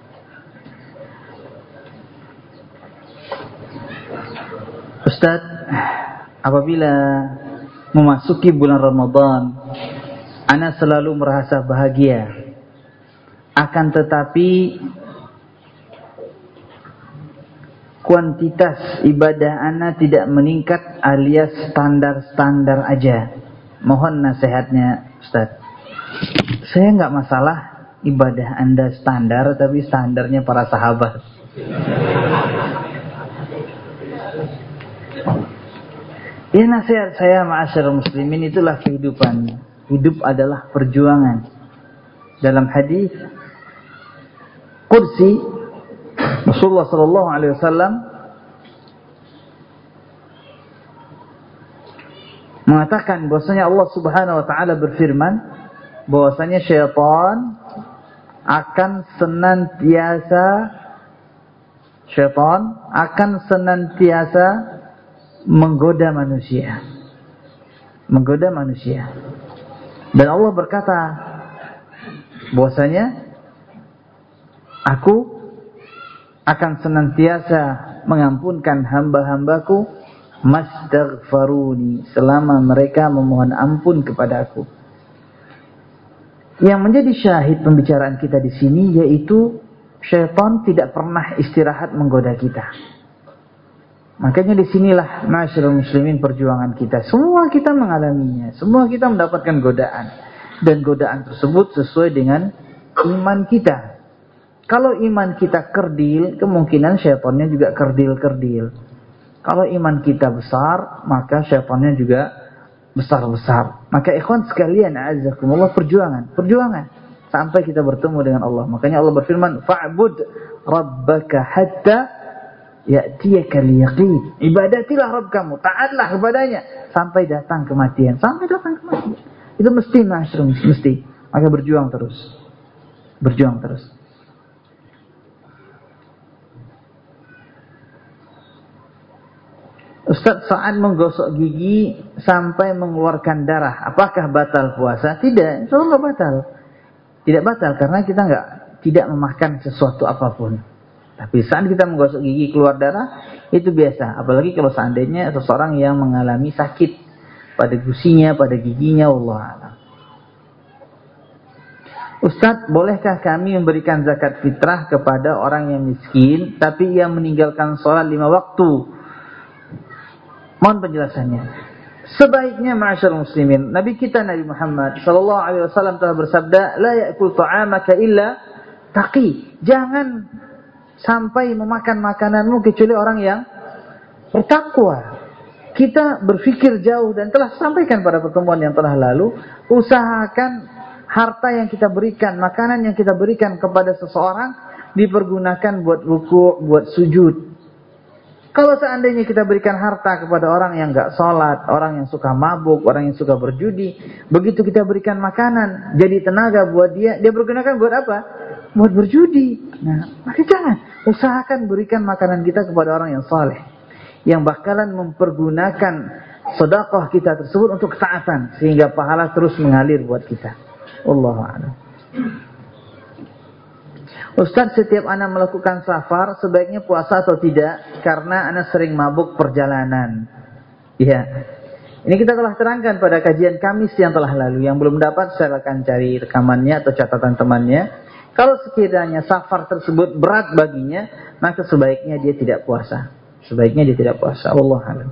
Ustaz, apabila memasuki bulan Ramadan, ana selalu merasa bahagia. Akan tetapi kuantitas ibadah ana tidak meningkat alias standar-standar aja. Mohon nasihatnya Ustaz. Saya enggak masalah ibadah Anda standar, tapi standarnya para sahabat. Ya, nasihat saya ma'asyiral muslimin, itulah kehidupan. Hidup adalah perjuangan. Dalam hadis qudsi Rasulullah sallallahu alaihi wasallam mengatakan bahwasanya Allah Subhanahu wa taala berfirman bahwasanya syaitan akan senantiasa menggoda manusia. Dan Allah berkata bahwasanya aku akan senantiasa mengampunkan hamba-hambaku mastaghfaruni, selama mereka memohon ampun kepada aku. Yang menjadi syahid pembicaraan kita di sini yaitu syaitan tidak pernah istirahat menggoda kita. Makanya disinilah ma'asyiral muslimin perjuangan kita. Semua kita mengalaminya, semua kita mendapatkan godaan, dan godaan tersebut sesuai dengan iman kita. Kalau iman kita kerdil, kemungkinan syaitannya juga kerdil-kerdil. Kalau iman kita besar, maka syaitannya juga besar-besar. Maka ikhwan sekalian, a'azzakumullah, perjuangan sampai kita bertemu dengan Allah. Makanya Allah berfirman, fa'bud rabbaka hatta ya'tiyakal yaqin. Ibadatilah Rabb kamu, taatlah kepadanya sampai datang kematian. Sampai datang kematian. Itu mesti masyrum, mesti. Maka berjuang terus. Berjuang terus. Ustaz, saat menggosok gigi sampai mengeluarkan darah, apakah batal puasa? Tidak, itu enggak batal. Tidak batal karena kita tidak memakan sesuatu apapun. Tapi saat kita menggosok gigi keluar darah, itu biasa. Apalagi kalau seandainya seseorang yang mengalami sakit pada gusinya, pada giginya, Allah a'lam. Ustaz, bolehkah kami memberikan zakat fitrah kepada orang yang miskin, tapi ia meninggalkan sholat 5 waktu? Mohon penjelasannya. Sebaiknya ma'asyarul muslimin, Nabi kita Nabi Muhammad sallallahu alaihi wasallam telah bersabda, la ya'kul ta'amaka illa taqi. Jangan sampai memakan makananmu kecuali orang yang bertakwa. Kita berpikir jauh dan telah sampaikan pada pertemuan yang telah lalu, usahakan harta yang kita berikan, makanan yang kita berikan kepada seseorang dipergunakan buat ruku', buat sujud. Kalau seandainya kita berikan harta kepada orang yang enggak sholat, orang yang suka mabuk, orang yang suka berjudi, begitu kita berikan makanan, jadi tenaga buat dia bergunakan buat apa? Buat berjudi. Nah, maka jangan. Usahakan berikan makanan kita kepada orang yang saleh, yang bakalan mempergunakan sedekah kita tersebut untuk ketaatan, sehingga pahala terus mengalir buat kita. Wallahu a'lam. Ustaz, setiap anak melakukan safar sebaiknya puasa atau tidak? Karena anak sering mabuk perjalanan. Iya. Ini kita telah terangkan pada kajian Kamis yang telah lalu. Yang belum dapat silakan cari rekamannya atau catatan temannya. Kalau sekiranya safar tersebut berat baginya, maka sebaiknya dia tidak puasa. Sebaiknya dia tidak puasa. Wallahu a'lam.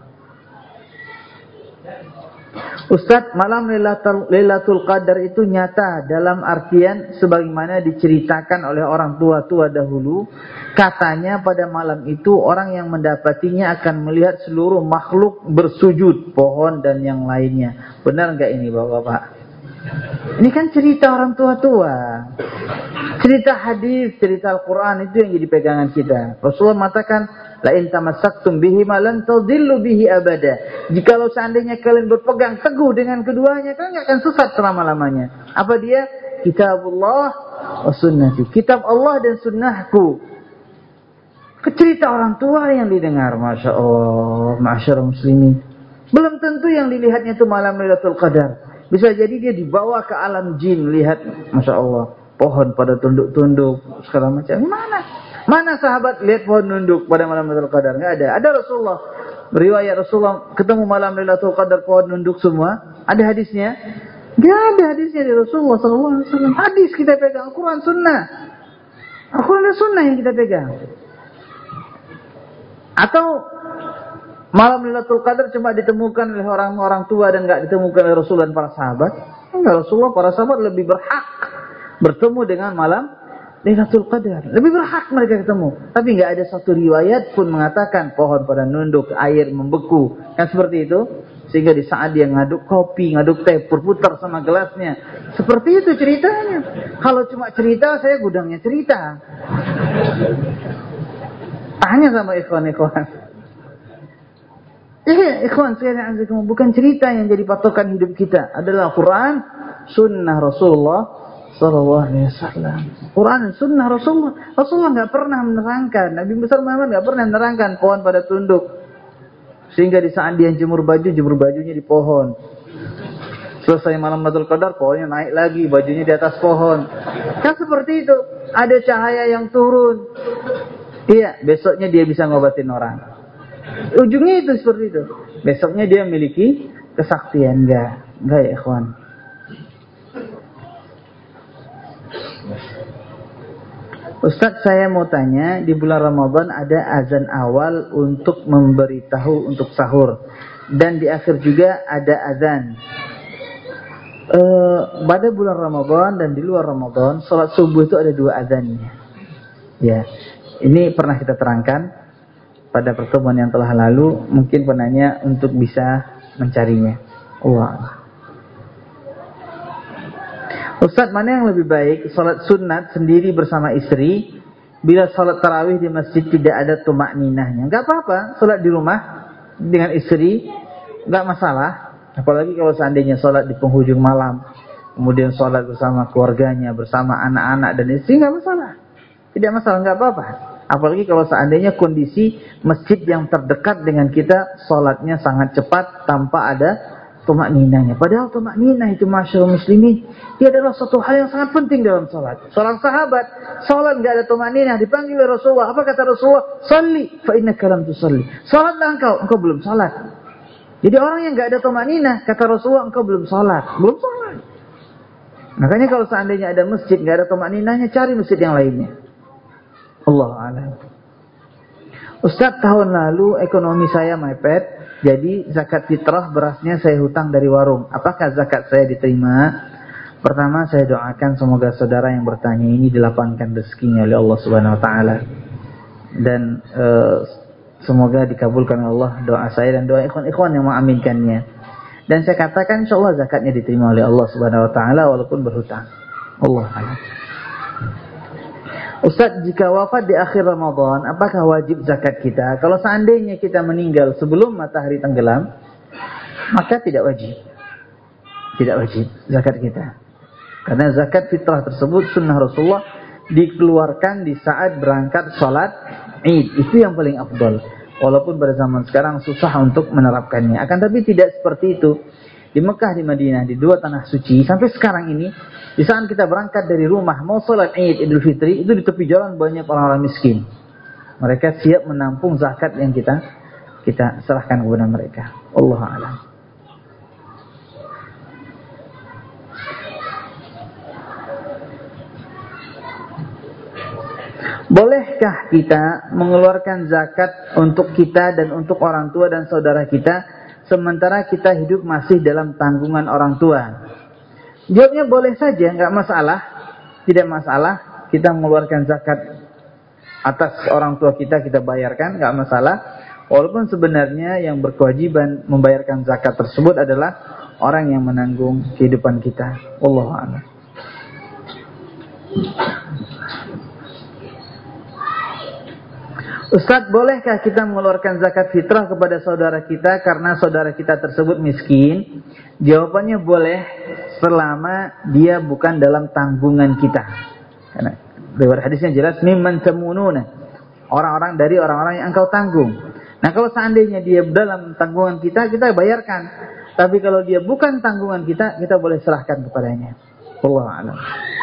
Ustaz, malam Lailatul Qadar itu nyata dalam artian sebagaimana diceritakan oleh orang tua-tua dahulu. Katanya pada malam itu orang yang mendapatinya akan melihat seluruh makhluk bersujud, pohon dan yang lainnya. Benar enggak ini Bapak-bapak? Ini kan cerita orang tua-tua. Cerita hadis, cerita Al-Quran itu yang jadi pegangan kita. Rasulullah mengatakan, la in tamassaktum bihi ma lan tadhillu bihi abada. Jikalau seandainya kalian berpegang teguh dengan keduanya, kalian enggak akan sesat selama-lamanya. Apa dia? Kitabullah wa sunnati. Kitab Allah dan sunnahku. Cerita orang tua yang didengar, Masya Allah, ma'asyarul muslimin. Belum tentu yang dilihatnya itu malam Lailatul Qadar. Bisa jadi dia dibawa ke alam jin, lihat, Masya Allah, pohon pada tunduk-tunduk, segala macam. Mana sahabat lihat pohon nunduk pada malam Lailatul Qadar? Enggak ada. Ada Rasulullah, riwayat Rasulullah ketemu malam Lailatul Qadar pohon nunduk semua. Ada hadisnya? Enggak ada hadisnya dari Rasulullah SAW. Hadis kita pegang, Al-Quran Sunnah. Al-Quran dan Sunnah yang kita pegang. Atau malam Lailatul Qadar cuma ditemukan oleh orang-orang tua dan enggak ditemukan oleh Rasul dan para sahabat? Enggak, Rasulullah, para sahabat lebih berhak bertemu dengan malam Lailatul Qadar. Lebih berhak mereka ketemu. Tapi enggak ada satu riwayat pun mengatakan pohon pada nunduk, air membeku. Kan seperti itu? Sehingga di saat dia ngaduk kopi, ngaduk teh, berputar sama gelasnya. Seperti itu ceritanya. Kalau cuma cerita, saya gudangnya cerita. Tanya sama ikhwan-ikhwan. Ikhwan sekalian, bukan cerita yang jadi patokan hidup kita. Adalah Quran, Sunnah Rasulullah Sallallahu Alaihi Wasallam. Quran dan Sunnah Rasulullah. Rasulullah nggak pernah menerangkan. Nabi besar Muhammad nggak pernah menerangkan pohon pada tunduk. Sehingga di saat dia jemur bajunya di pohon. Selesai malam Lailatul Qadar, pohonnya naik lagi, bajunya di atas pohon. Kan seperti itu. Ada cahaya yang turun. Iya, besoknya dia bisa ngobatin orang. Ujungnya itu seperti itu. Besoknya dia memiliki kesaktian. Enggak ya ikhwan. Ustaz, saya mau tanya, di bulan Ramadan ada azan awal untuk memberitahu untuk sahur, dan di akhir juga ada azan. Pada bulan Ramadan dan di luar Ramadan, salat subuh itu ada 2 azannya. Ya, ini pernah kita terangkan pada pertemuan yang telah lalu. Mungkin penanya untuk bisa mencarinya. Allah. Ustaz, mana yang lebih baik, salat sunat sendiri bersama istri bila salat tarawih di masjid tidak ada tumakninahnya, enggak apa-apa. Salat di rumah dengan istri enggak masalah. Apalagi kalau seandainya salat di penghujung malam, kemudian salat bersama keluarganya, bersama anak-anak dan istri, enggak masalah. Tidak masalah, enggak apa-apa. Apalagi kalau seandainya kondisi masjid yang terdekat dengan kita salatnya sangat cepat tanpa ada tumakninahnya. Padahal tumakninah itu, masyaallah muslimin, dia adalah suatu hal yang sangat penting dalam salat. Seorang sahabat salat enggak ada tumakninah, dipanggil oleh Rasulullah. Apa kata Rasulullah? "Shalli fa innaka lam tusalli." Salatlah engkau belum salat. Jadi orang yang enggak ada tumakninah, kata Rasulullah, engkau belum salat. Belum salat. Makanya kalau seandainya ada masjid enggak ada tumakninahnya, cari masjid yang lainnya. Allah a'lam. Ustaz, tahun lalu ekonomi saya mepet. Jadi zakat fitrah berasnya saya hutang dari warung. Apakah zakat saya diterima? Pertama, saya doakan semoga saudara yang bertanya ini dilapangkan rezekinya oleh Allah Subhanahu wa taala. Dan semoga dikabulkan Allah doa saya dan doa ikhwan-ikhwan yang mengaminkannya. Dan saya katakan insyaallah zakatnya diterima oleh Allah Subhanahu wa taala walaupun berhutang. Allah a'lam. Ustaz, jika wafat di akhir Ramadan, apakah wajib zakat kita? Kalau seandainya kita meninggal sebelum matahari tenggelam, maka tidak wajib. Tidak wajib zakat kita. Karena zakat fitrah tersebut sunnah Rasulullah dikeluarkan di saat berangkat sholat Id. Itu yang paling afdal. Walaupun pada zaman sekarang susah untuk menerapkannya. Akan tapi tidak seperti itu. Di Mekah, di Madinah, di dua tanah suci, sampai sekarang ini, di saat kita berangkat dari rumah mau sholat Id Idul Fitri, itu di tepi jalan banyak orang-orang miskin. Mereka siap menampung zakat yang kita serahkan kepada mereka. Allah a'lam. Bolehkah kita mengeluarkan zakat untuk kita dan untuk orang tua dan saudara kita sementara kita hidup masih dalam tanggungan orang tua? Jawabnya boleh saja, enggak masalah. Tidak masalah kita mengeluarkan zakat atas orang tua kita bayarkan, enggak masalah. Walaupun sebenarnya yang berkewajiban membayarkan zakat tersebut adalah orang yang menanggung kehidupan kita. Wallahu a'lam. Ustaz, bolehkah kita mengeluarkan zakat fitrah kepada saudara kita karena saudara kita tersebut miskin? Jawabannya boleh selama dia bukan dalam tanggungan kita. Karena riwayat hadisnya jelas, mimman tamununa, orang-orang dari orang-orang yang engkau tanggung. Nah, kalau seandainya dia dalam tanggungan kita bayarkan. Tapi kalau dia bukan tanggungan kita boleh serahkan kepadanya. Wallahu a'lam.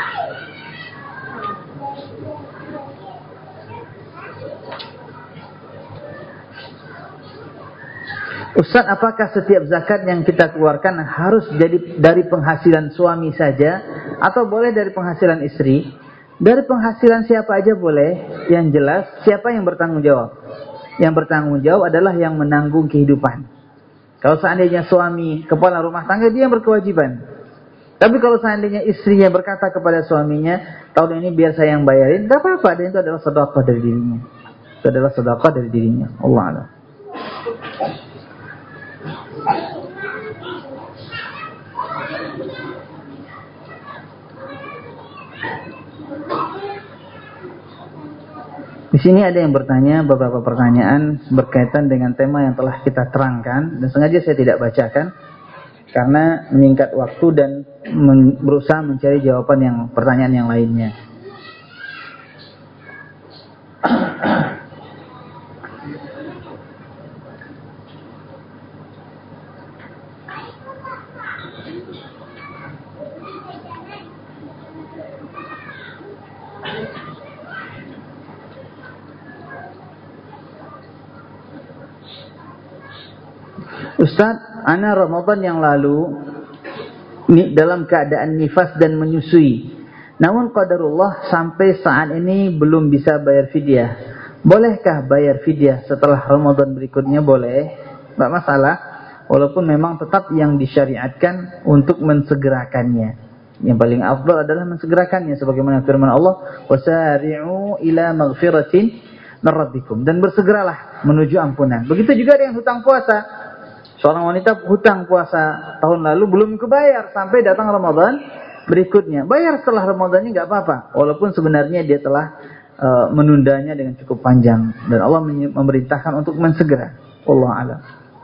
Ustaz, apakah setiap zakat yang kita keluarkan harus jadi dari penghasilan suami saja atau boleh dari penghasilan istri? Dari penghasilan siapa aja boleh. Yang jelas siapa yang bertanggung jawab? Yang bertanggung jawab adalah yang menanggung kehidupan. Kalau seandainya suami kepala rumah tangga, dia yang berkewajiban. Tapi kalau seandainya istrinya berkata kepada suaminya, tahun ini biar saya yang bayarin, enggak apa-apa, dan itu adalah sedekah dari dirinya. Itu adalah sedekah dari dirinya. Allah a'lam. Di sini ada yang bertanya beberapa pertanyaan berkaitan dengan tema yang telah kita terangkan dan sengaja saya tidak bacakan karena menyingkat waktu dan berusaha mencari jawaban yang pertanyaan yang lainnya. Ustaz, ana Ramadan yang lalu dalam keadaan nifas dan menyusui. Namun qadarullah sampai saat ini belum bisa bayar fidyah. Bolehkah bayar fidyah setelah Ramadan berikutnya? Boleh, tidak masalah. Walaupun memang tetap yang disyariatkan untuk mensegerakannya. Yang paling afdal adalah mensegerakannya sebagaimana firman Allah, wasari'u ila maghfiratin min rabbikum, dan bersegeralah menuju ampunan. Begitu juga dengan hutang puasa. Seorang wanita hutang puasa tahun lalu belum kebayar sampai datang Ramadan berikutnya. Bayar setelah Ramadannya enggak apa-apa, walaupun sebenarnya dia telah menundanya dengan cukup panjang, dan Allah memerintahkan untuk mensegera. Wallahu a'lam.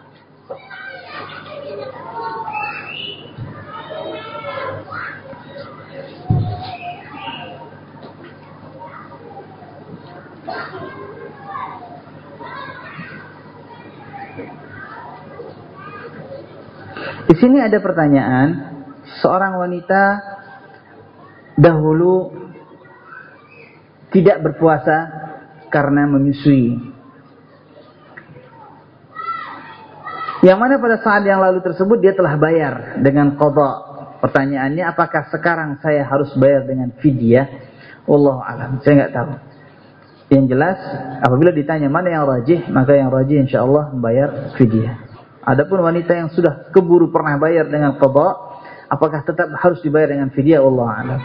Di sini ada pertanyaan, seorang wanita dahulu tidak berpuasa karena menyusui. Yang mana pada saat yang lalu tersebut dia telah bayar dengan qada. Pertanyaannya, apakah sekarang saya harus bayar dengan fidyah? Wallahu a'lam, saya enggak tahu. Yang jelas, apabila ditanya mana yang rajih, maka yang rajih insyaallah membayar fidyah. Adapun wanita yang sudah keburu pernah bayar dengan qada, apakah tetap harus dibayar dengan fidyah? Wallahu a'lam.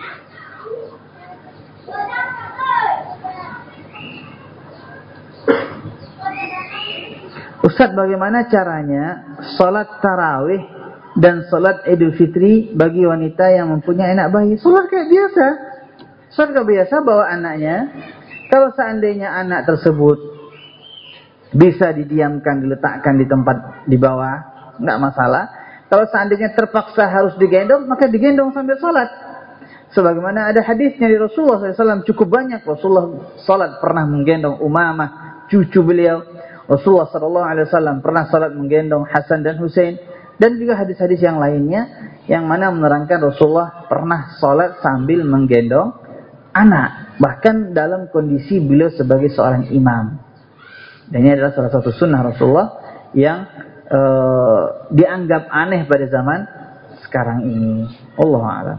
Ustaz, bagaimana caranya salat tarawih dan salat Idul Fitri bagi wanita yang mempunyai anak bayi? Salat kayak biasa. Salat kayak biasa bawa anaknya. Kalau seandainya anak tersebut bisa didiamkan, diletakkan di tempat di bawah, enggak masalah. Kalau seandainya terpaksa harus digendong, maka digendong sambil salat. Sebagaimana ada hadisnya di Rasulullah SAW cukup banyak. Rasulullah salat pernah menggendong Umamah, cucu beliau. Rasulullah SAW pernah salat menggendong Hasan dan Husain, dan juga hadis-hadis yang lainnya yang mana menerangkan Rasulullah pernah salat sambil menggendong anak, bahkan dalam kondisi beliau sebagai seorang imam. Dan ini adalah salah satu sunnah Rasulullah yang dianggap aneh pada zaman sekarang ini. Wallahu a'lam.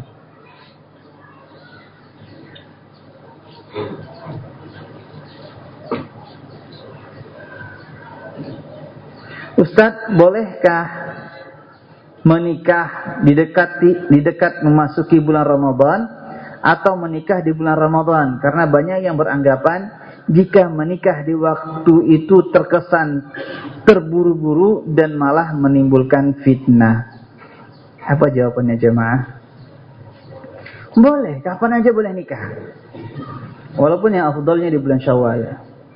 Ustaz, bolehkah menikah di dekat memasuki bulan Ramadan atau menikah di bulan Ramadan? Karena banyak yang beranggapan jika menikah di waktu itu terkesan terburu-buru dan malah menimbulkan fitnah. Apa jawabannya jemaah? Boleh, kapan aja boleh nikah. Walaupun yang afdalnya di bulan Syawal.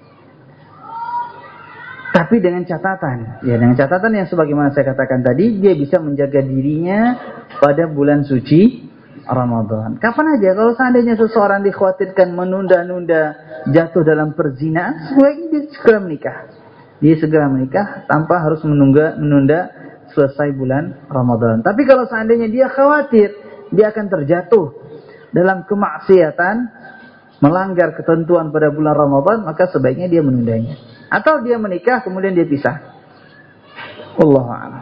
Tapi dengan catatan, dengan catatan yang sebagaimana saya katakan tadi, dia bisa menjaga dirinya pada bulan suci Ramadan. Kapan aja, kalau seandainya seseorang dikhawatirkan menunda-nunda, jatuh dalam perzinaan, sebaiknya dia segera menikah. Dia segera menikah tanpa harus menunda selesai bulan Ramadan. Tapi kalau seandainya dia khawatir dia akan terjatuh dalam kemaksiatan, melanggar ketentuan pada bulan Ramadan, maka sebaiknya dia menundanya. Atau dia menikah kemudian dia pisah. Wallahu a'lam.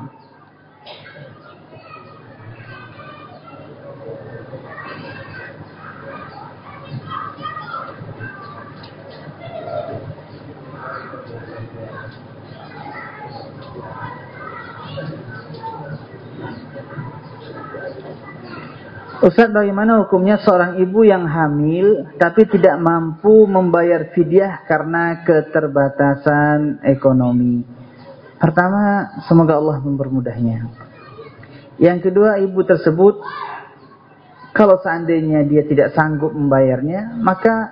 Ustaz, bagaimana hukumnya seorang ibu yang hamil tapi tidak mampu membayar fidyah karena keterbatasan ekonomi? Pertama, semoga Allah mempermudahnya. Yang kedua, ibu tersebut kalau seandainya dia tidak sanggup membayarnya, maka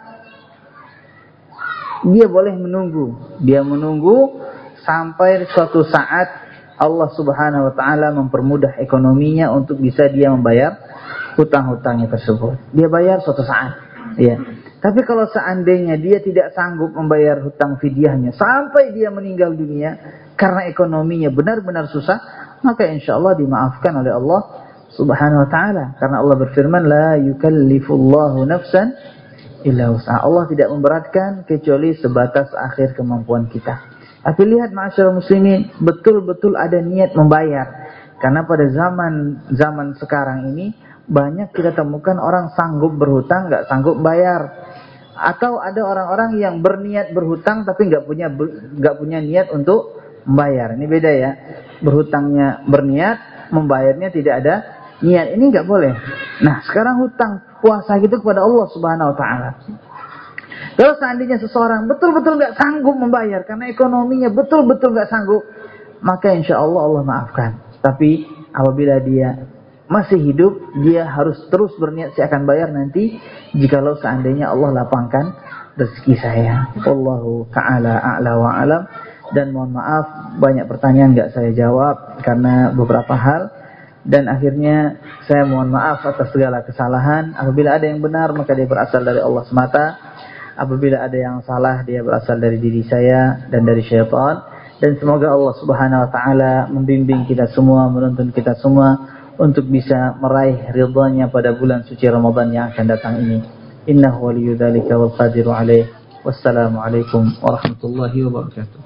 dia boleh menunggu. Dia menunggu sampai suatu saat Allah Subhanahu wa taala mempermudah ekonominya untuk bisa dia membayar hutang-hutangnya tersebut. Dia bayar suatu saat, ya. Tapi kalau seandainya dia tidak sanggup membayar hutang fidyahnya sampai dia meninggal dunia karena ekonominya benar-benar susah, maka insyaallah dimaafkan oleh Allah Subhanahu wa taala. Karena Allah berfirman, la yukallifullahu nafsan illa wus'aha. Allah tidak memberatkan kecuali sebatas akhir kemampuan kita. Tapi lihat ma'asyiral muslimin, betul-betul ada niat membayar. Karena pada zaman sekarang ini banyak kita temukan orang sanggup berhutang, nggak sanggup bayar. Atau ada orang-orang yang berniat berhutang tapi nggak punya niat untuk membayar. Ini beda ya. Berhutangnya berniat, membayarnya tidak ada niat. Ini nggak boleh. Nah, sekarang hutang puasa gitu kepada Allah Subhanahu Wa Taala. Kalau seandainya seseorang betul-betul nggak sanggup membayar karena ekonominya betul-betul nggak sanggup, maka insya Allah Allah maafkan. Tapi apabila dia masih hidup, dia harus terus berniat saya akan bayar nanti jikalau seandainya Allah lapangkan rezeki saya. Wallahu ta'ala a'la wa alam. Dan mohon maaf banyak pertanyaan enggak saya jawab karena beberapa hal, dan akhirnya saya mohon maaf atas segala kesalahan. Apabila ada yang benar maka dia berasal dari Allah semata. Apabila ada yang salah dia berasal dari diri saya dan dari syaitan. Dan semoga Allah Subhanahu wa taala membimbing kita semua, menuntun kita semua untuk bisa meraih ridha-Nya pada bulan suci Ramadan yang akan datang ini. Innahu waliyyu dzalika wal qadiru alaih. Wassalamualaikum warahmatullahi wabarakatuh.